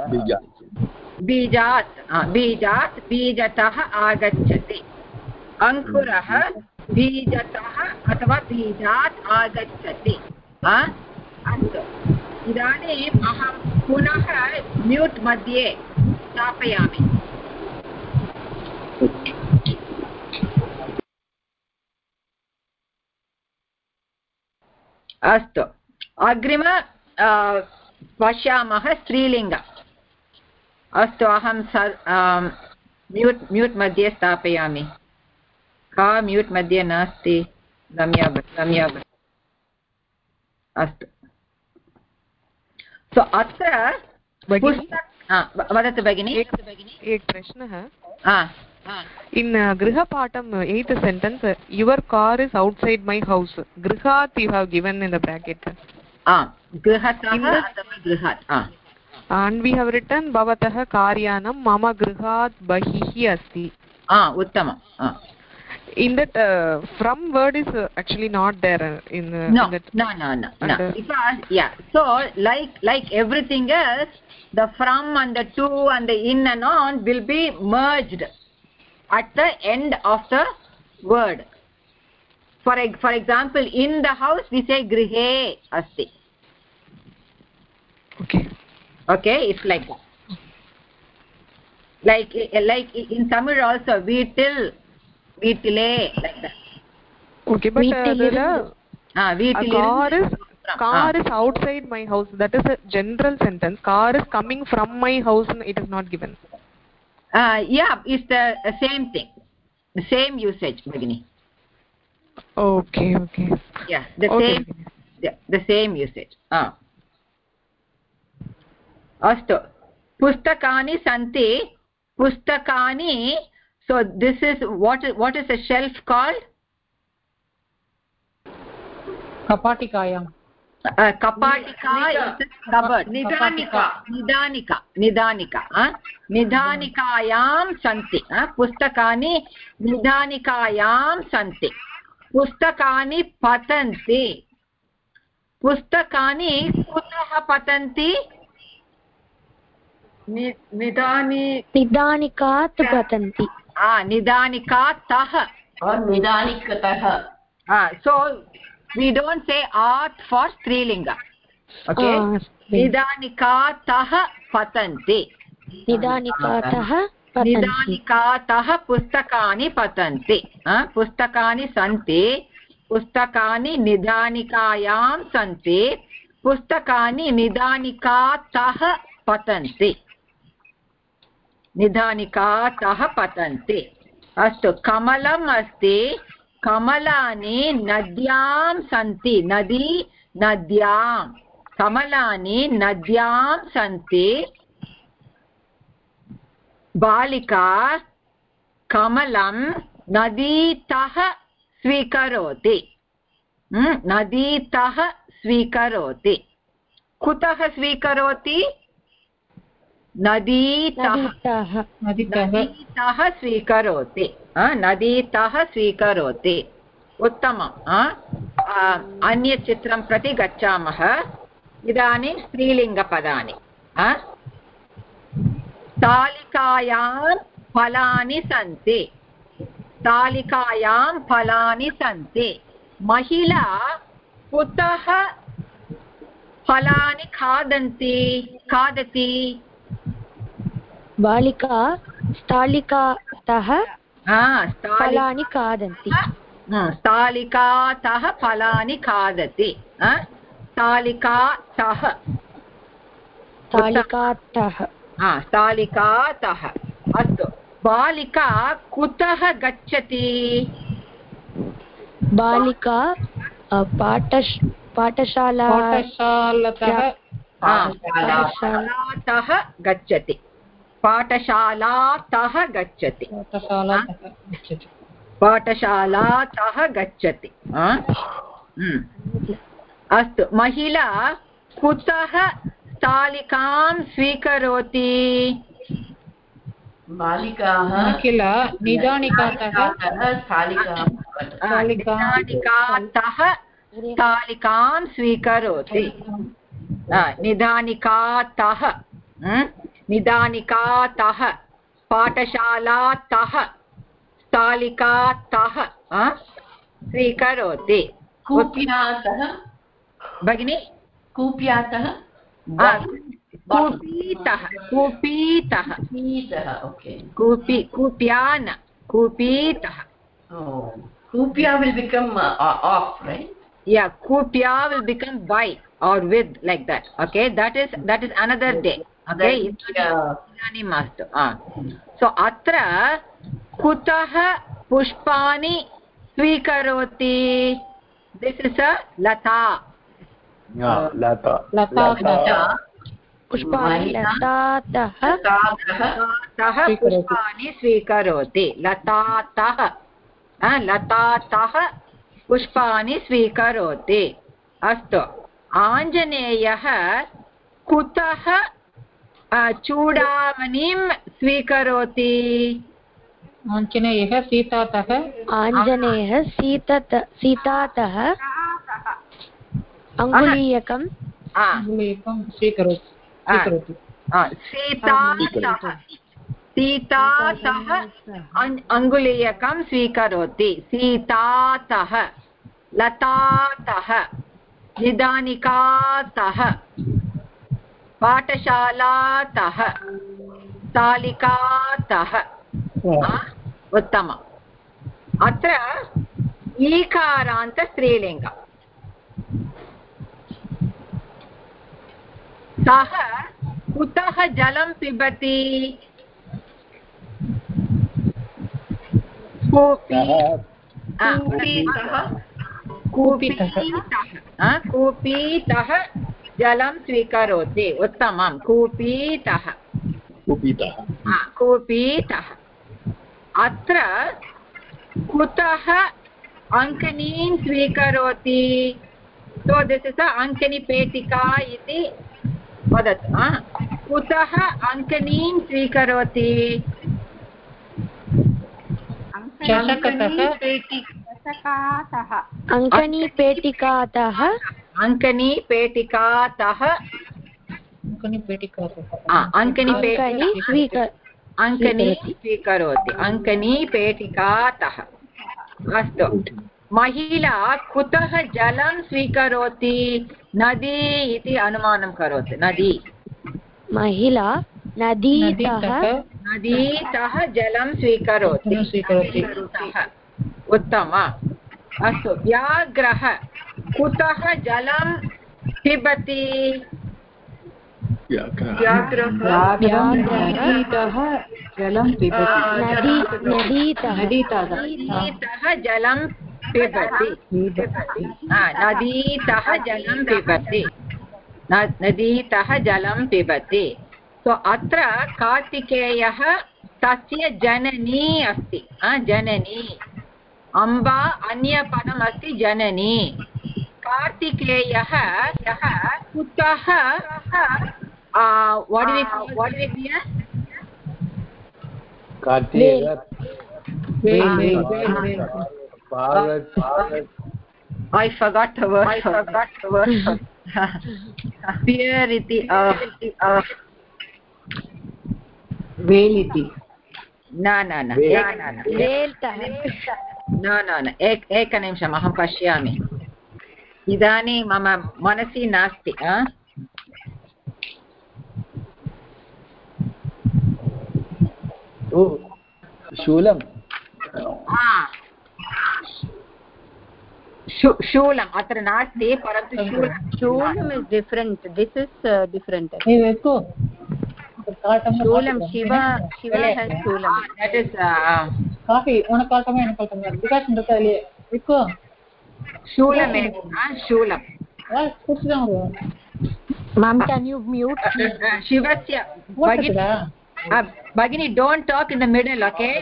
बीजतः आगच्छति अंकुरः बीजतः अथवा बीजात् आगच्छति अस्तु इदानीम् अहं पुनः म्यूट् मध्ये स्थापयामि अस्तु अग्रिम पश्यामः स्त्रीलिङ्ग अस्तु अहं म्यूट् मध्ये स्थापयामि का म्यूट् मध्ये नास्ति रम्या अस्तु सो अत्र वदतु भगिनी एक प्रश्नः in grihapatam 8th sentence your car is outside my house grihat you have given in the bracket grihatah grihat and we have written bhavatah karyanam mama grihat bahihi asti uttamam in that from word is actually not there in no because so like everything else the from and the to and the in and on will be merged at the end of the word. For example, in the house we say grihe asti. Okay, it's like that. Like in Tamil also veetil, veetile, like that. Okay, but car is outside my house. That is a general sentence. Car is coming from my house and it is not given. It's the same thing, the same usage, Bhagini. Okay. Yeah, the same usage. Astu. Pustakani santi. Pustakani. So this is what is a shelf called? Kapatikayam. Kapatika is cupboard. Nidanika. Nidanikayam santi. Pustakani nidanikayam santi. Pustakani patanti. Pustakani kutah patanti? Nidanikat patanti. Nidanikatah. Or nidanikatah. So we don't say at for strilinga. Okay. Nidanikatah patanti. Nidanikatah निदानिकातः पुस्तकानि पतन्ति पुस्तकानि सन्ति पुस्तकानि निदानिकायां सन्ति पुस्तकानि निदानिकातः पतन्ति निदानिकातः पतन्ति अस्तु कमलम् अस्ति कमलानि नद्यां सन्ति नदी नद्यां कमलानि नद्यां सन्ति बालिका कमलं नदीतः स्वीकरोति नदीतः स्वीकरोति कुतः स्वीकरोति नदीतः स्वीकरोति नदीतः स्वीकरोति उत्तमम् अन्यचित्रं प्रति गच्छामः इदानीं स्त्रीलिङ्गपदानि तालिकायां फलानि सन्ति तालिकायां फलानि सन्ति महिला कुतः फलानि खादति बालिका स्थालिकातः फलानि खादन्ति स्थालिकातः फलानि खादति स्थालिकातः स्थालिकातः अस्तु बालिका कुतः गच्छति बालिका पाठशालातः गच्छति पाठशालातः गच्छति पाठशालातः गच्छति अस्तु महिला कुतः स्थालिकां स्वीकरोति महिला निदानिकातः स्थालिकां स्वीकरोति निदानिकातः निदानिकातः पाठशालातः स्थालिकातः स्वीकरोति कूप्यातः भगिनी कूप्यातः कूपीतः कूपीतः okay कूप्यान कूपीतः कूप्या will become off, right? Yeah, kūpya will become by or with, like that. Okay, that is another day. Okay, idani mastu. So atra kutah pushpani swikaroti. This is a lata. lata pushpani latatah pushpani swikaroti. लतातः पुष्पाणि स्वीकरोति अस्तु आञ्जनेयः कुतः चूडामणिं स्वीकरोति आञ्जनेयः सीतातः सीतातः अङ्गुलीयकं स्वीकरोति सीतातः अङ्गुलीयकं स्वीकरोति सीतातः लतातः निदानिकातः पाठशालातः स्थालिकातः उत्तमम् अत्र ईकारान्त स्त्रीलिङ्गम् सः कुतः जलं पिबति कूपीतः जलं स्वीकरोति उत्तमं कूपीतः अत्र कुतः अङ्कनीं स्वीकरोति सो दिस् इस् अङ्कनी पेटिका इति वदतु कुतः अङ्कनीं स्वीकरोति अङ्कनीपेटिकातः स्वीकरोति अङ्कनीपेटिकातः अस्तु महिला कुतः जलं स्वीकरोति नदी इति अनुमानं करोति नदी महिला नदीतः नदीतः जलं स्वीकरोति उत्तम अस्तु व्याघ्रः कुतः जलं पिबति नदीतः जलं पिबति नदीतः जलं पिबति नदीतः जलं पिबति नदीतः जलं पिबति सो अत्र कार्तिकेयः तस्य जननी अस्ति जननी अम्बा अन्यपदमस्ति जननी कार्तिकेयः कुतः what do we here I forgot the word fear iti veliti no एकनिमिषम् अहं पश्यामि इदानीं मम मनसि नास्ति शूलं शूलम् अत्र नास्ति परन्तु शूलम् is different this is different शूलं शिव has शूलं that is காஃபி உனக்கு காட்டமா எனக்கு காட்டமா விகாஷ் இருக்கா இல்லையே விக்கோ शूलं शूलं குடிச்சுதான் ma'am can you mute shivasya bagini don't talk in the middle okay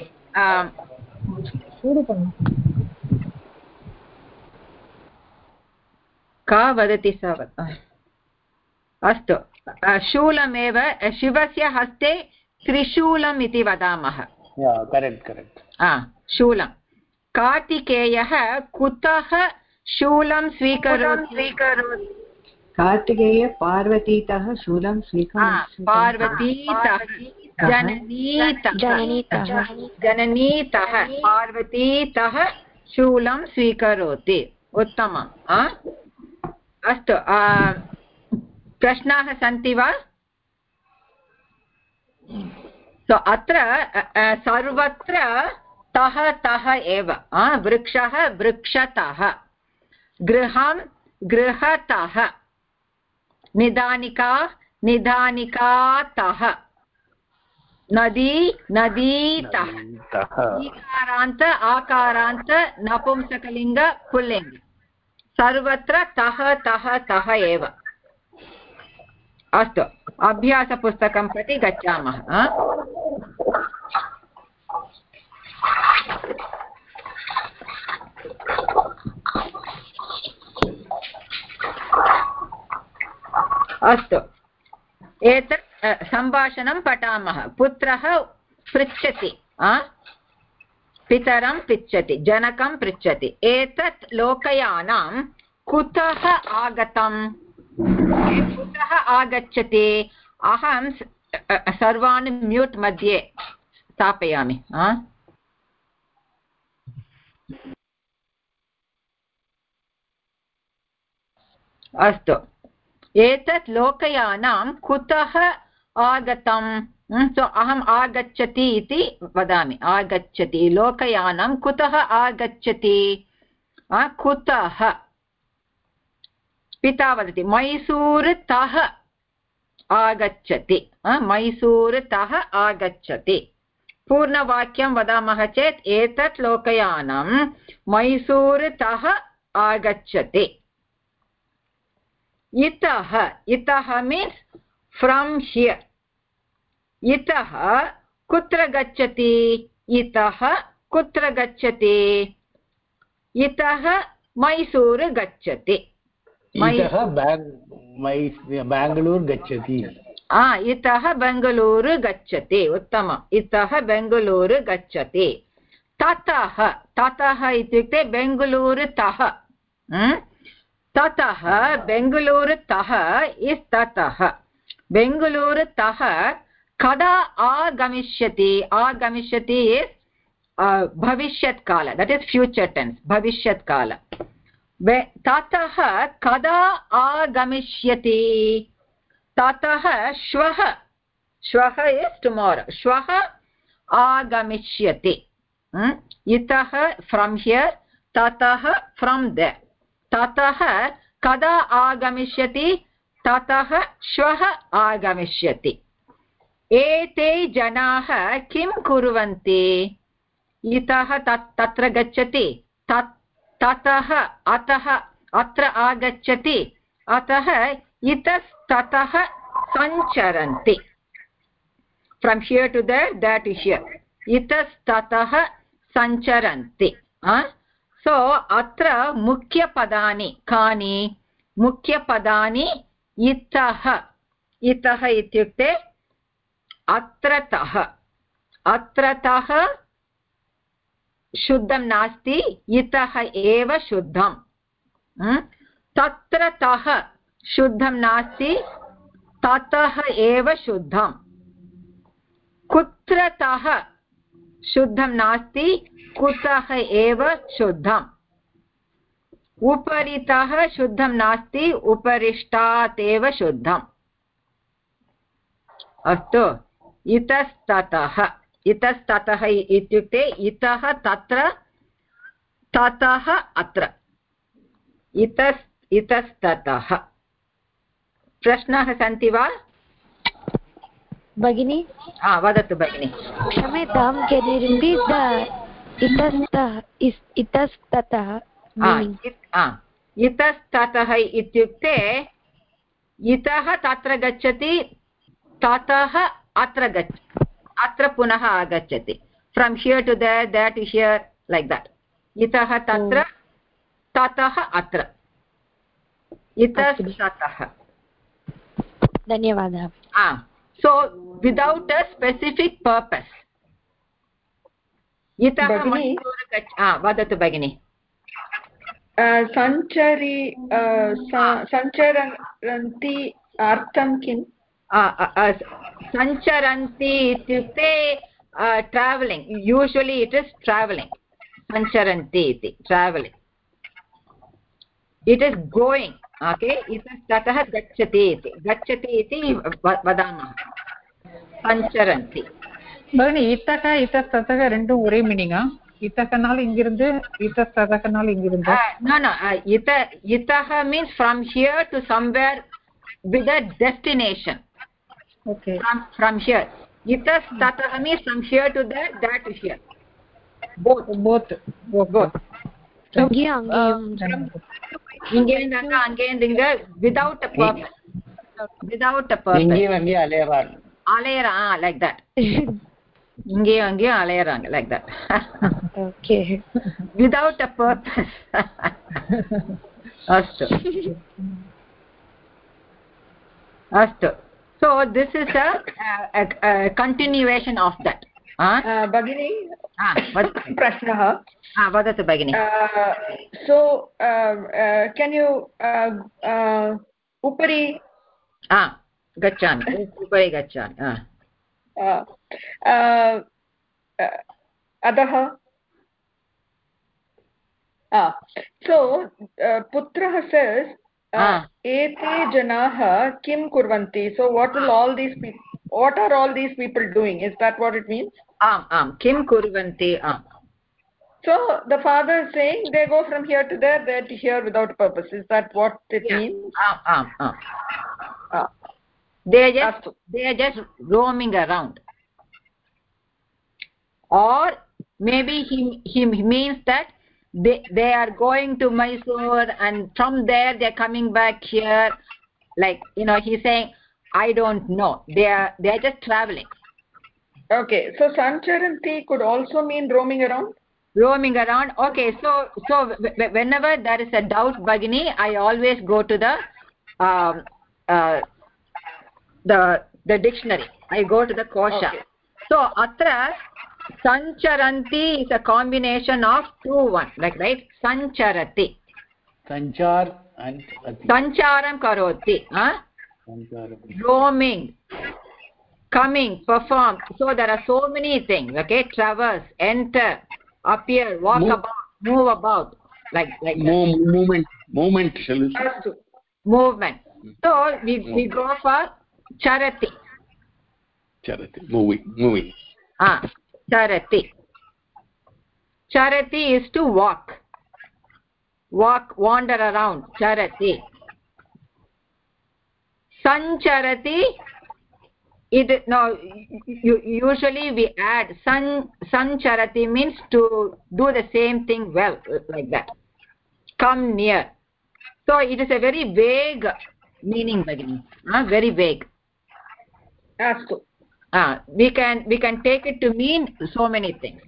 का वदति सा अस्तु शूलमेव शिवस्य हस्ते त्रिशूलम् इति वदामः करेक्ट् शूलं कार्तिकेयः कुतः शूलं स्वीकरोति कार्तिकेय पार्वतीतः शूलं स्वीकरोति पार्वतीतः जननीतः पार्वतीतः शूलं स्वीकरोति उत्तमम् अस्तु प्रश्नाः सन्ति वा सो अत्र सर्वत्र तः एव वृक्षः वृक्षतः गृहं गृहतः निदानिका निदानिकातः नदी नदीतः ईकारान्त आकारान्त नपुंसकलिङ्ग पुल्लिङ्ग सर्वत्र तः एव अस्तु अभ्यासपुस्तकं प्रति गच्छामः अस्तु एतत् सम्भाषणं पठामः पुत्रः पृच्छति पितरं पृच्छति जनकं पृच्छति एतत् लोकयानं कुतः आगतं कुतः आगच्छति अहं सर्वान् म्यूट् मध्ये स्थापयामि अस्तु एतत् लोकयानं कुतः आगतं सो अहम् आगच्छति इति वदामि आगच्छति लोकयानं कुतः आगच्छति कुतः पिता वदति मैसूरुतः आगच्छति मैसूरुतः आगच्छति पूर्णवाक्यं वदामः चेत् एतत् लोकयानं मैसूरुतः आगच्छति इतः मीन्स् फ्रम् हियर् इतः कुत्र गच्छति इतः कुत्र गच्छति इतः मैसूरु गच्छति बेङ्गलूरु गच्छति इतः बेङ्गलूरु गच्छति उत्तमम् इतः बेङ्गलूरु गच्छति ततः इत्युक्ते बेङ्गलूरुतः ततः बेङ्गलूरुतः इस् ततः बेङ्गलूरुतः कदा आगमिष्यति इस् भविष्यत्काल दट् इस् फ्यूचर् टेन्स् भविष्यत्काल ततः कदा आगमिष्यति ततः श्वः इस् टुमारो श्वः agamishyati. Itah from here, tatah from there. Tatah kada agamishyati, tatah shvah agamishyati. Ete janaah kim kurvanti? Itah tatra gacchati, tatah atah atra agacchati, atah itas tatah sancharanti. From here to there, that is here. Itas tatah sancharanti. So atra mukhya padani kani? Mukhya padani itah. Itah ityukte atratah. Atratah शुद्धं नास्ति, इतः एव शुद्धं. तत्रतः शुद्धं नास्ति, ततः एव शुद्धं. कुत्रतः शुद्धं नास्ति, कुतः एव शुद्धम्. उपरितः शुद्धं नास्ति, उपरिष्टात् एव शुद्धम्. अस्तु. इतस्ततः. इतस्ततः इत्युक्ते इतः तत्र, ततः अत्र. इतस्ततः. प्रश्नाः सन्ति वा भगिनी? वदतु भगिनी. क्षम्यतां, can you repeat the इतस्ततः? इतस्ततः इत्युक्ते इतः तत्र गच्छति, ततः अत्र गच्छति, अत्र पुनः आगच्छति. From here to there, that is here, like that. Itah tatra, tatah atra. Itasthatah. Dhanyavadah. So without a specific purpose. Itah vadatu bhagini. Sanchari sancharanti artham kin? Sancharanti ityukte traveling. Usually it is traveling. Sancharanti iti, traveling. It is going. Okay, it is tatah gacchati iti. Gacchati iti vadamah. Sancharanti. Bhagini, itaka itastataka rendum ore meaninga? Itakanal ingirundu, itastatakanaal ingirundu? No. Itah means from here to somewhere with a destination. Okay. From here. Itas tatah means from here to there, that is here. Both. Without a purpose. Without a purpose. Alayara, like that. Like that. Okay. Without a purpose. Astu. So this is a continuation of that. Bhagini, prashnah. Vadatu bhagini. So can you upari? Gacchami. Upari gacchami. Adaha. So putrah says ete janaah kim kurvanti. So what are all these people doing? Is that what it means? Kim kurvanti. So the father is saying they go from here to there to here without purpose. Is that what it means? They are just roaming around. Or maybe he means that they are going to Mysore and from there they are coming back here. Like, he's saying, I don't know. They are just traveling. Okay, so sancharanti could also mean roaming around? Roaming around. Okay, so whenever there is a doubt, Bhagini, I always go to the dictionary. I go to the kosha. Okay. So atra sancharanti is a combination of one, like, right? Sancharati. Sanchar and ati. Sancharam karoti. Roaming, coming, perform. So there are so many things. Okay, traverse, enter, appear, walk about, move about, like movement. Shall we say? Movement. So we go for charati. Charati, moving. charati. Charati is to walk, wander around. Charati. Sancharati. Usually we add sancharati means to do the same thing well, like that. Come near. So it is a very vague meaning, Bhagini. Very vague. Astu. We can take it to mean so many things.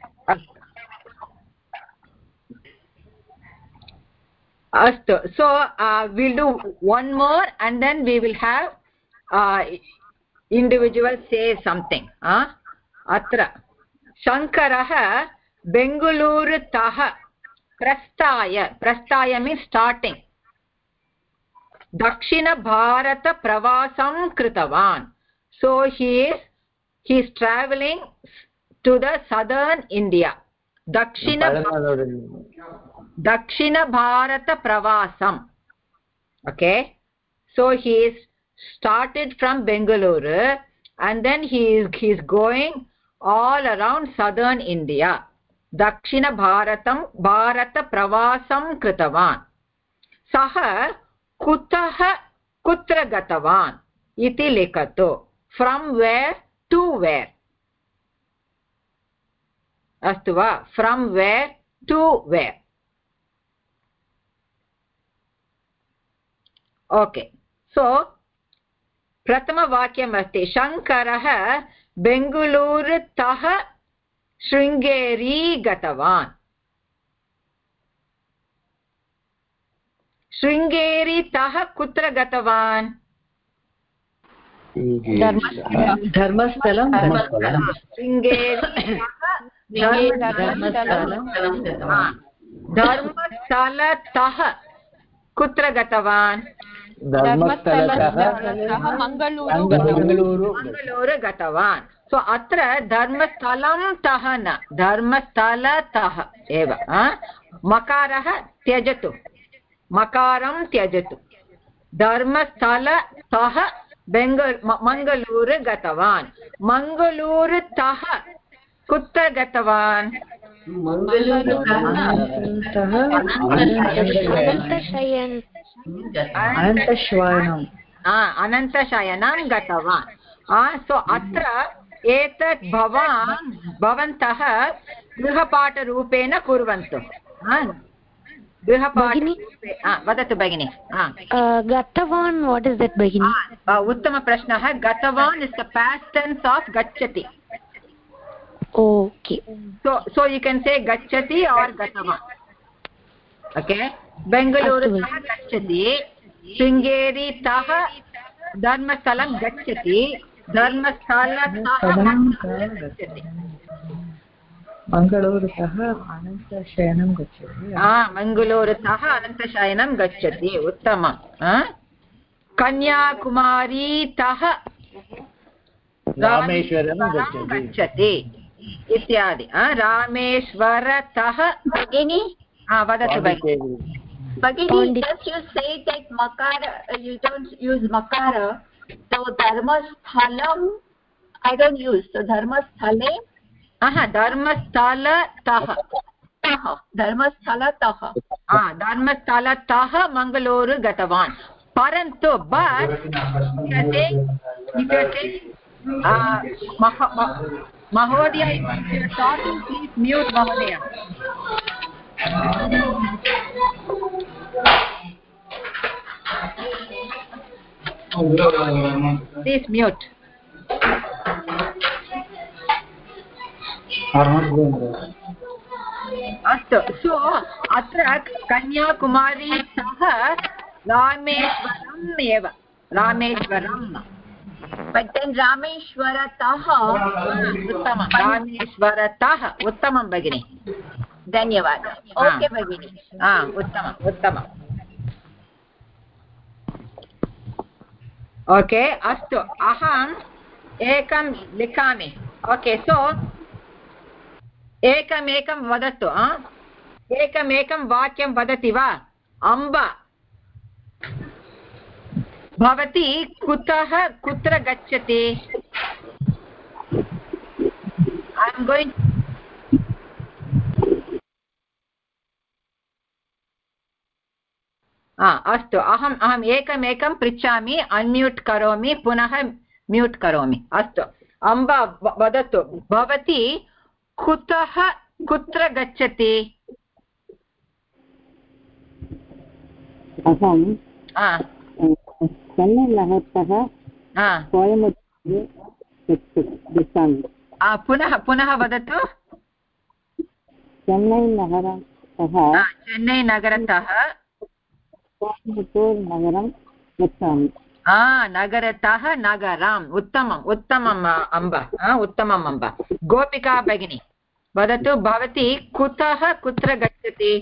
Astu. So we'll do one more and then we will have individual say something. Atra Shankarah Bengaluru-tah prasthaya means starting. Dakshina Bharata pravasam kritavan. So he is traveling to the southern India. Dakshina Bharata pravasam. Okay, so he is started from Bengaluru and then he is going all around southern India. Dakshina Bharata pravasam kritavan. Saha kutra gatavan iti likato. From where to where? Astu va? From where to where? Okay, so prathama vakyam asti Shankarah Bengaluru-tah Sringeri gatavan. Sringeri-tah kutra gatavan? Dharmasthalam. Dharmasthalatah kutra gatavan? Dharmasthalatah Mangaluru gatavan. So atra dharmasthalam tah na dharmasthalatah eva. Makarah tyajatu. Makaram tyajatu. Dharmasthalatah Mangaluru gatavan. Mangaluru-tah kutra gatavan? Anantashayanam gatavan. So atra etat bhavantah grihapata rupena kurvantu. Vadatu Bhagini. Gatavan, what is that, Bhagini? Uttama prashnah. Gatavan is the past tense of gacchati. Okay. So you can say gacchati or gatavan. Okay. Bengaluru-tah gacchati. Sringeri-tah Dharmasthalam gacchati. Dharmasthalatah gacchati. Mangaluru-tah Anantashayanam gacchati. Mangaluru-tah Anantashayanam gacchati. Uttamam. Kanyakumari-tah Rameshwaram gacchati. Ityadi. Rameshwaratah. Bhagini? Vadatu Bhagini. Bhagini, just you say that makara, you don't use makara. So dharmasthalam, I don't use. So dharmasthale. Dharmasthalatah. Dharmasthalatah. Dharmasthalatah Mangaluru gatavan. Parantu, but if you are saying Mahodaya, if you are talking, please mute Mahodaya. Please mute. Astu. So atra Kanyakumari-tah Rameshwaram eva. Rameshwaram. But then Rameshwaratah. Uttamam. Rameshwaratah. Uttamam Bhagini. Dhanyawad. Okay Bhagini. Uttamam. Okay, astu. Aham ekam likami. Okay, so ekam vadatu. Ekam vakyam vadati va? Amba bhavati kutra gacchati? I'm going अस्तु अहम् एकमेकं पृच्छामि unmute करोमि पुनः mute करोमि अस्तु अम्बा वदतु भवती कुत्र गच्छति अहं चेन्नैनगरतः कोयमुत्तूरु गच्छामि पुनः वदतु चेन्नैनगरतः कोयमुत्तूरु नगरं गच्छामि नगरतः नगरम् उत्तमम् अम्ब उत्तमम् अम्ब गोपिका भगिनी वदतु भवती कुत्र गच्छति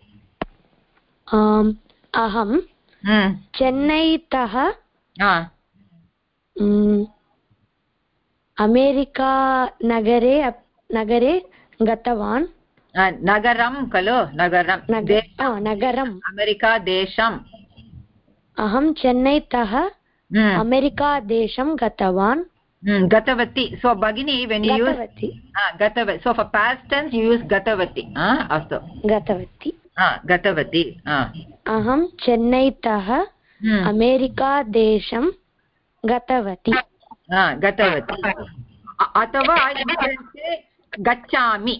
अहं चेन्नैतः अमेरिका नगरे गतवान् नगरं खलु नगरम् अमेरिका देशम् अहं चेन्नैतः अमेरिका देशं गतवान् गतवती सो भगिनी when you use gatavati so for past tense you use gatavati अस्तु गतवती अहं चेन्नैतः अमेरिका देशं गतवती अथवा गच्छामि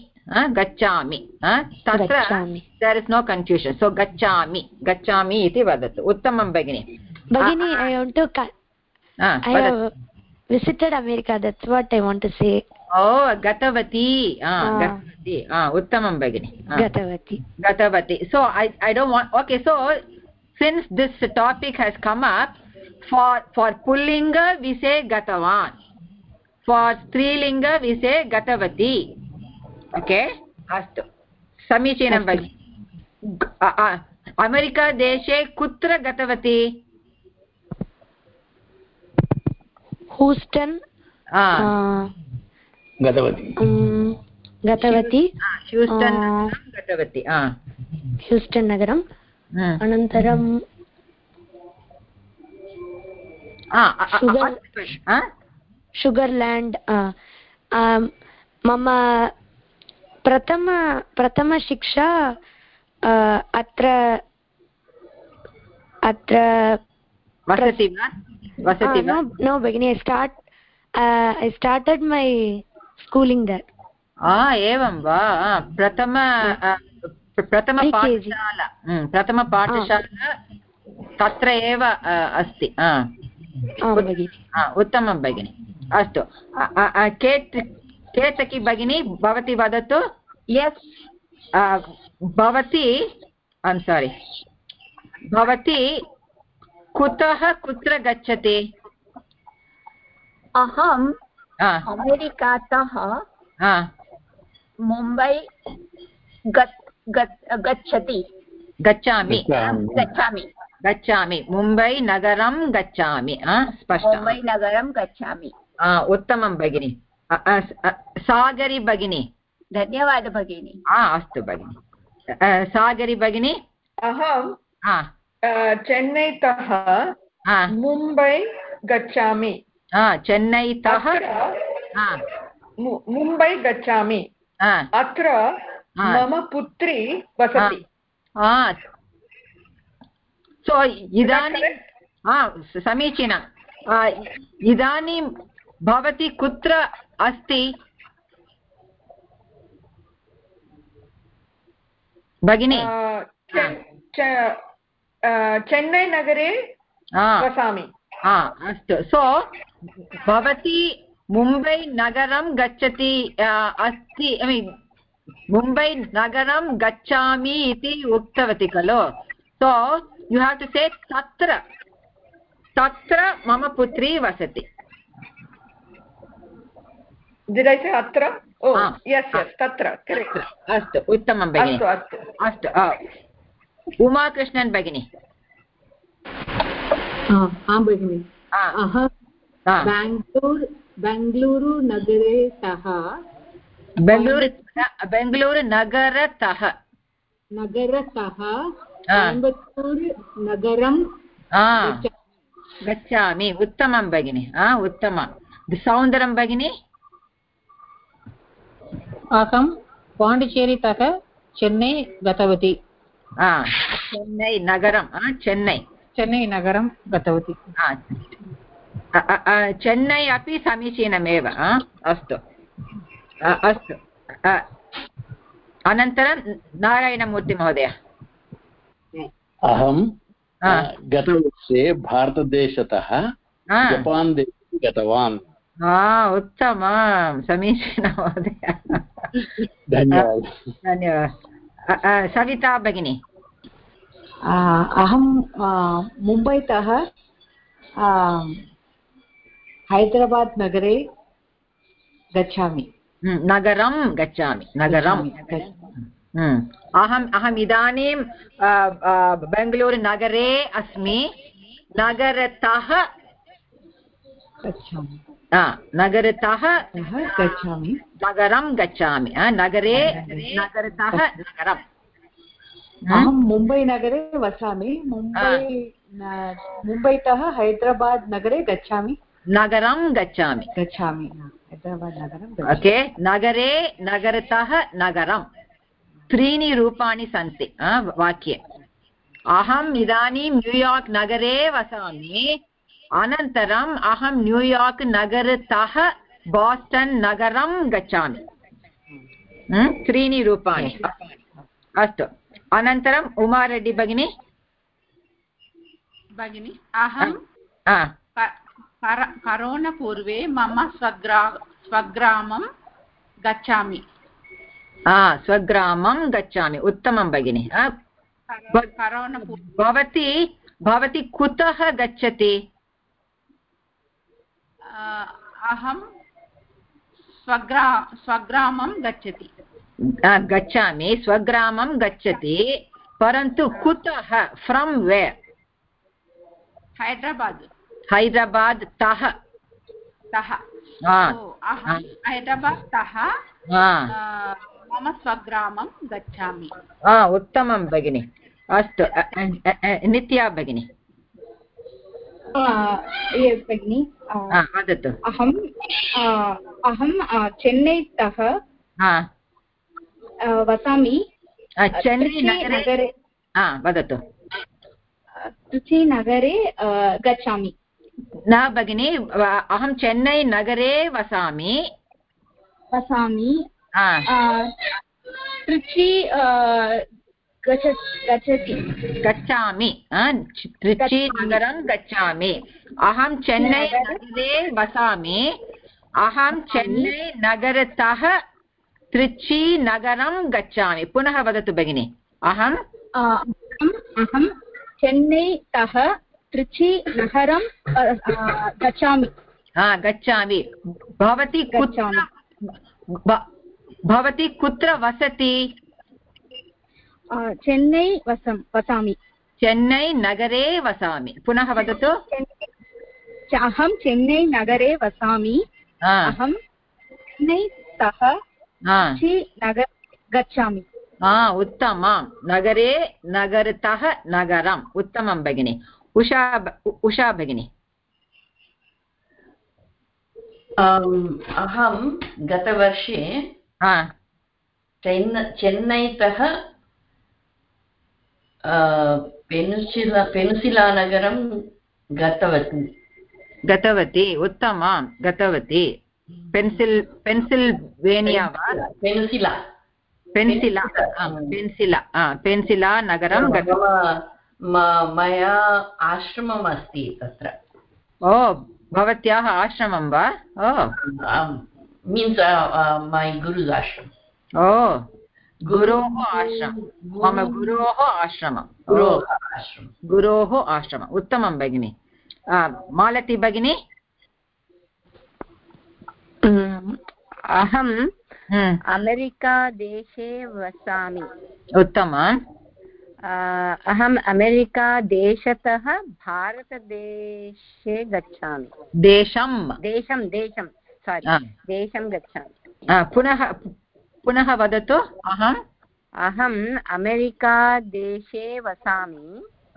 तत्र there is no confusion so गच्छामि इति वदतु उत्तमं भगिनी I want to I have visited America that's what I want to say गतवती उत्तमं भगिनी गतवती so I don't want okay so since this topic has come up for pullinga we say gatavan for strilinga we say gatavati okay अस्तु समीचीनं भगिनी America देशे कुत्र गतवती ह्यूस्टन् गतवती ह्यूस्टन् नगरम् अनन्तरं शुगर् मम प्रथमशिक्षा अत्र वसति वा no beginning I started my schooling there एवं वा प्रथमपाठशाला तत्र एव अस्ति उत्तमं भगिनी अस्तु केतकी भगिनी भवती वदतु yes भवती I'm sorry भवती कुत्र गच्छति अहम् अमेरिकातः मुम्बै गच्छामि मुम्बै नगरं गच्छामि स्पष्टं मुम्बै नगरं गच्छामि उत्तमं भगिनी सागरी भगिनी धन्यवादः भगिनी अस्तु भगिनी सागरी भगिनी अहं चेन्नैतः मुम्बै गच्छामि चेन्नैतः मुम्बै गच्छामि अत्र मम पुत्री वसति सो इदानीं समीचीनं इदानीं भवती कुत्र अस्ति भगिनी चेन्नै नगरे वसामि अस्तु सो भवती मुम्बै नगरं गच्छति अस्ति मुम्बै नगरं गच्छामि इति उक्तवती खलु सो यु हाव् टु से तत्र मम पुत्री वसति Did I say अत्र yes तत्र correct अस्तु उत्तमं भगिनी अस्तु उमाकृष्णन् भगिनी भगिनी अहं बेङ्गलूरु नगरतः कोयम्बत्तूर् नगरं गच्छामि उत्तमं भगिनी उत्तमं सौन्दरं भगिनी अहं पाण्डिचेरीतः चेन्नै गतवती चेन्नै नगरं चेन्नै नगरं गतवती चेन्नै अपि समीचीनमेव अस्तु अस्तु अनन्तरं नारायणमूर्तिमहोदय अहं गतवर्षे भारतदेशतः जपान् देशं गतवान् उत्तमं समीचीनं महोदय धन्यवादः सविता भगिनी अहं मुम्बैतः हैदराबाद् नगरे गच्छामि नगरं अहम् इदानीं बेङ्गलूरुनगरे अस्मि नगरतः गच्छामि नगरं गच्छामि नगरे नगरतः नगरम् अहं मुम्बैनगरे वसामि मुम्बैतः हैदराबाद् नगरे गच्छामि नगरं गच्छामि हैदराबाद् नगरं ओके नगरे नगरतः नगरं त्रीणि रूपाणि सन्ति वाक्ये अहम् इदानीं न्यूयार्क् नगरे वसामि अनन्तरम् अहं न्यूयार्क् नगरतः बोस्टन् नगरं गच्छामि त्रीणि रूपाणि अस्तु अनन्तरम् उमारेड्डी भगिनी अहं करोनापूर्वे मम स्वग्रामं गच्छामि स्वग्रामं गच्छामि उत्तमं भगिनी भवती कुतः गच्छति अहं स्वग्रामं गच्छामि स्वग्रामं गच्छति परन्तु कुतः फ्रम् वेर् हैदराबाद् तः अहं हैदराबाद् तः मम स्वग्रामं गच्छामि उत्तमं भगिनि अस्तु नित्या भगिनी भगिनी वदतु अहं चेन्नैतः वसामि चेन्नैनगरे वदतु त्रिचीनगरे गच्छामि न भगिनी अहं चेन्नैनगरे वसामि त्रिची गच्छामि त्रिचीनगरं गच्छामि अहं चेन्नैनगरे वसामि अहं चेन्नैनगरतः त्रिचीनगरं गच्छामि पुनः वदतु भगिनि अहं चेन्नैतः त्रिचीनगरं गच्छामि भवती कुत्र वसति चेन्नै वसामि चेन्नैनगरे वसामि पुनः वदतु अहं चेन्नैनगरे वसामि अहं चेन्नैतः नगरं गच्छामि उत्तमं नगरे नगरतः नगरम् उत्तमं भगिनि उषा भगिनी अहं गतवर्षे चेन्नैतः पेनुसिला नगरं गतवती उत्तमं गतवती पेन्सिल्वेनिया वा पेन्सिला नगरं मया आश्रमम् अस्ति तत्र भवत्याः आश्रमं वा मीन्स् मै गुरुस् आश्रम गुरोः आश्रमं मम गुरोः आश्रमम् उत्तमं भगिनि मालती भगिनी अहम् अमेरिकादेशे वसामि उत्तमम् अहम् अमेरिकादेशतः भारतदेशे गच्छामि देशं गच्छामि पुनः वदतु अहम् अमेरिकादेशे वसामि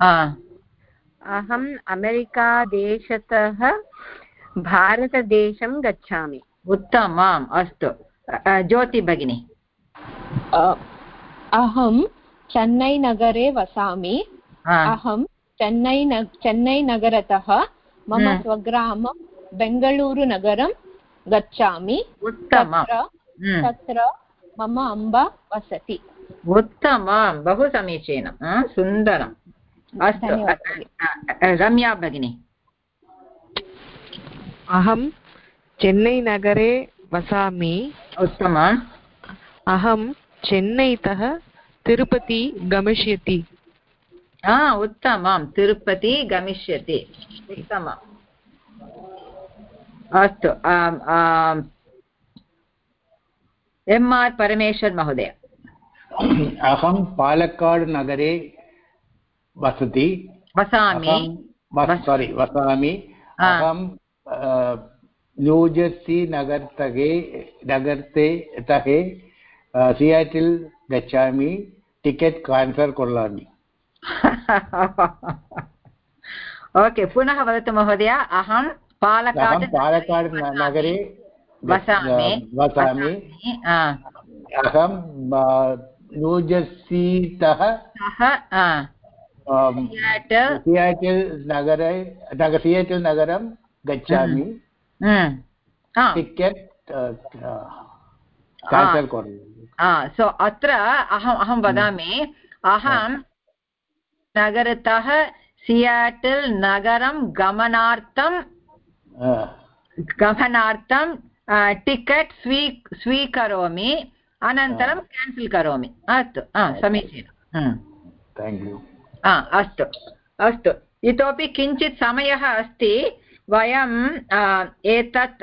अहम् अमेरिकादेशतः भारतदेशं गच्छामि उत्तमम् अस्तु ज्योति भगिनी अहं चेन्नैनगरे वसामि अहं चेन्नैनगरतः मम स्वग्रामं बेङ्गळूरुनगरं गच्छामि तत्र मम अम्बा वसति उत्तमं बहु समीचीनं सुन्दरम् अस्तु रम्या भगिनी अहं चेन्नैनगरे वसामि उत्तमम् अहं चेन्नैतः तिरुपति गमिष्यति उत्तमं तिरुपति गमिष्यति उत्तमम् अस्तु एम्.आर्. परमेश्वर् महोदय अहं पालक्काड् नगरे वसामि अहं न्यूजर्सी नगरते सियाटिल् गच्छामि टिकेट् कैन्सल् करोमि ओके पुनः वदतु महोदय अहं पालक्काड् नगरे वसामि अहं न्यूजर्सीतः सियाटिल् नगरं गच्छामि टिकेट् कैन्सल् करोमि सो अत्र अहं वदामि अहं नगरतः सियाटिल् नगरं गमनार्थं टिकेट् स्वीकरोमि अनन्तरं कैन्सल् करोमि अस्तु समीचीनम् अस्तु अस्तु इतोपि किञ्चित् समयः अस्ति वयं एतत्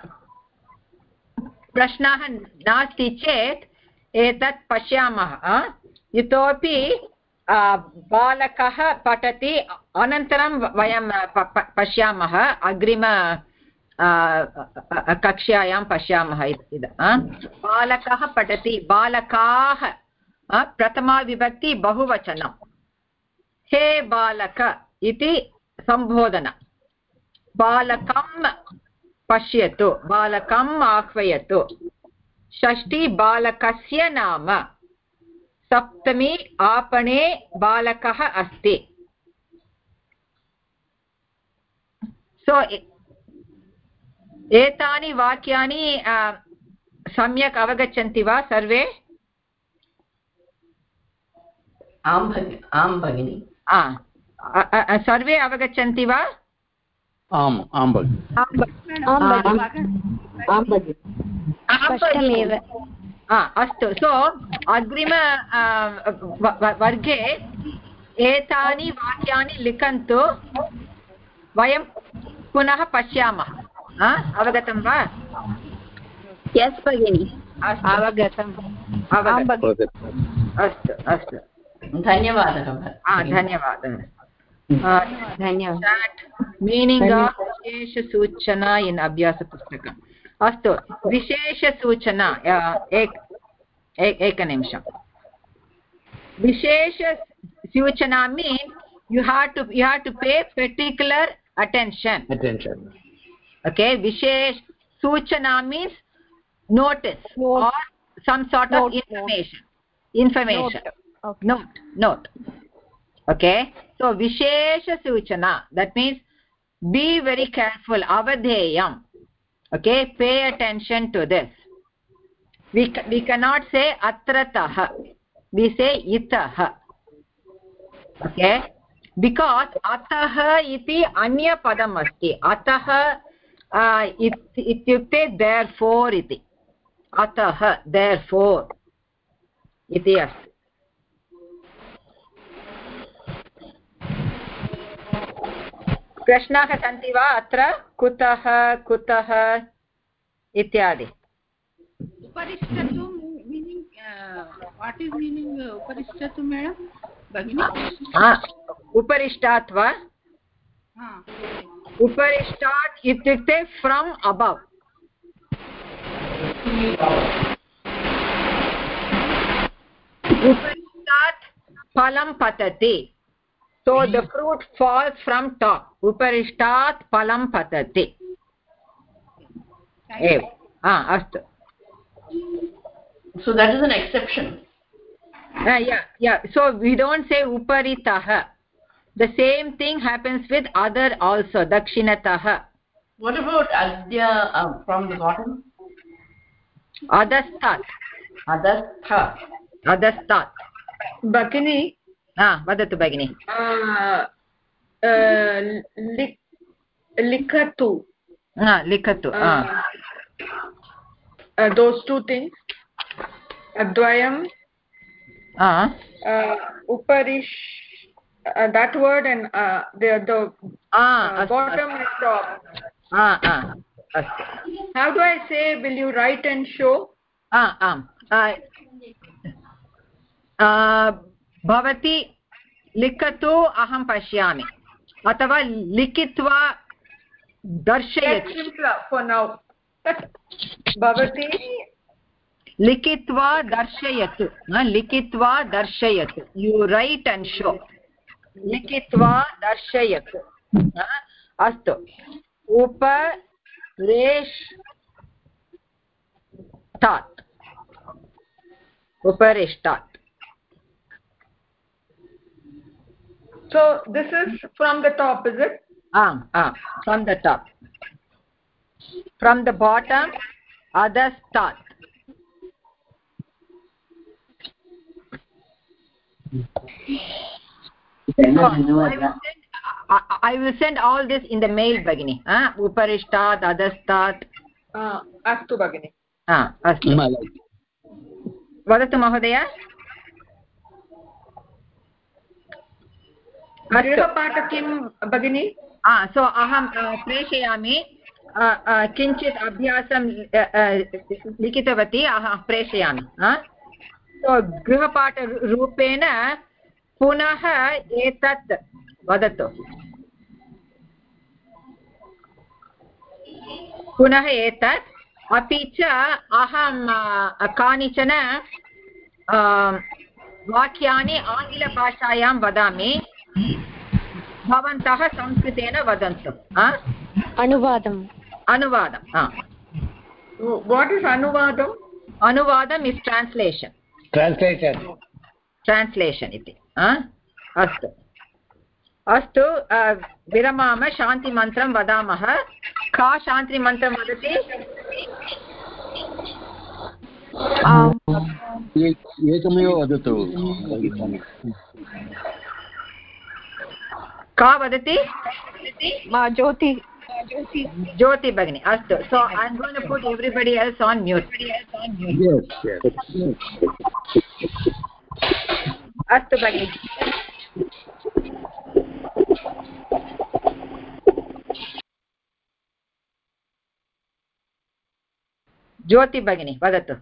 प्रश्नाः नास्ति चेत् एतत् पश्यामः इतोपि बालकः पठति अनन्तरं वयं पश्यामः अग्रिम कक्षायां पश्यामः बालकः पठति बालकाः प्रथमाविभक्ति बहुवचनं हे बालक इति सम्बोधन बालकं पश्यतु बालकम् आह्वयतु षष्ठी बालकस्य नाम सप्तमी आपणे बालकः अस्ति सो एतानि वाक्यानि सम्यक् अवगच्छन्ति वा सर्वे आं भगिनि सर्वे अवगच्छन्ति वा आं स्पष्टमेव अस्तु सो अग्रिम वर्गे एतानि वाक्यानि लिखन्तु वयं पुनः पश्यामः अवगतं वा यस् भगिनि अवगतम् अस्तु अस्तु धन्यवादः धन्यवादः मीनिङ्ग् आफ् विशेषसूचना इन् अभ्यासपुस्तकम् अस्तु विशेषसूचना एकनिमिषं विशेषसूचना means you have to pay particular attention okay vishesh suchana means notice or some sort of information note okay so vishesha suchana that means be very careful avadheyam okay pay attention to this we cannot say atratah we say itah okay because atah iti anya padam asti atah ityukte therefore iti atah therefore iti asti प्रश्नाः सन्ति वा अत्र कुतः कुतः इत्यादि उपरिष्टतु meaning what is meaning उपरिष्टतु madam भगिनी उपरिष्टात् वा उपरिष्टात् इत्युक्ते फ्रॉम अबव उपरिष्टात् फलं पतति so the fruit falls from top uparishtat phalam patati astu so that is an exception Yeah, so we don't say uparitah. The same thing happens with other also, dakshinatah. What about adya from the bottom? Adastat. Bhagini. Vadatu Bhagini. Likatu. Likatu. Those two things. Advayam. Uparish. That word and the bottom and top. How do I say, will you write and show? Bhavati likatu aham pashyami. Athava likitva darshayati. For now. Bhavati likitva darshayatu. Likitva darshayatu. You write and show. Likitva darshayatu. Astu. Uparishtat. So this is from the top, is it? From the top. From the bottom, adastat. I will send all this in the mail, Bhagini. Uparishtat, adastat. Astu, Bhagini. Astu. Vadatu, Mahodaya. गृहपाठ किं भगिनी? So aham preshayami. Kinchit abhyasam likitavati aham preshayami. So grihapata rupena punah etat vadatu. Punah etat api cha aham kanichana vakyani angila bhashayam vadami. Bhavantah samskritena vadantu. Anuvadam. What is anuvadam? Anuvadam is translation. Translation iti. Astu. Viramama shanti mantram vadamah. Ka shanti mantram vadati? Ekamayo vadatu. Ka vadati? Jyoti. Jyoti Bhagini. Astu. So I'm going to put everybody else on mute. Yes. Astu Bhagini. Jyoti Bhagini, vadatu.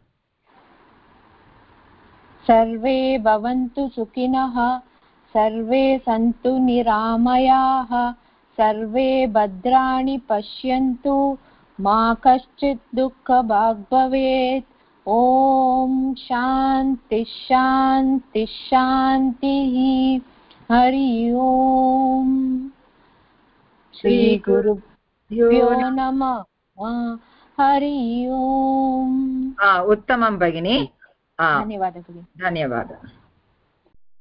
सर्वे भवन्तु सुखिनः सर्वे सन्तु निरामयाः सर्वे भद्राणि पश्यन्तु मा कश्चित् दुःखभाग् भवेत् ॐ शान्ति शान्ति शान्तिः हरि ओम् श्री गुरुभ्यो नमः हरि ओम् उत्तमं भगिनी धन्यवादः धन्यवादः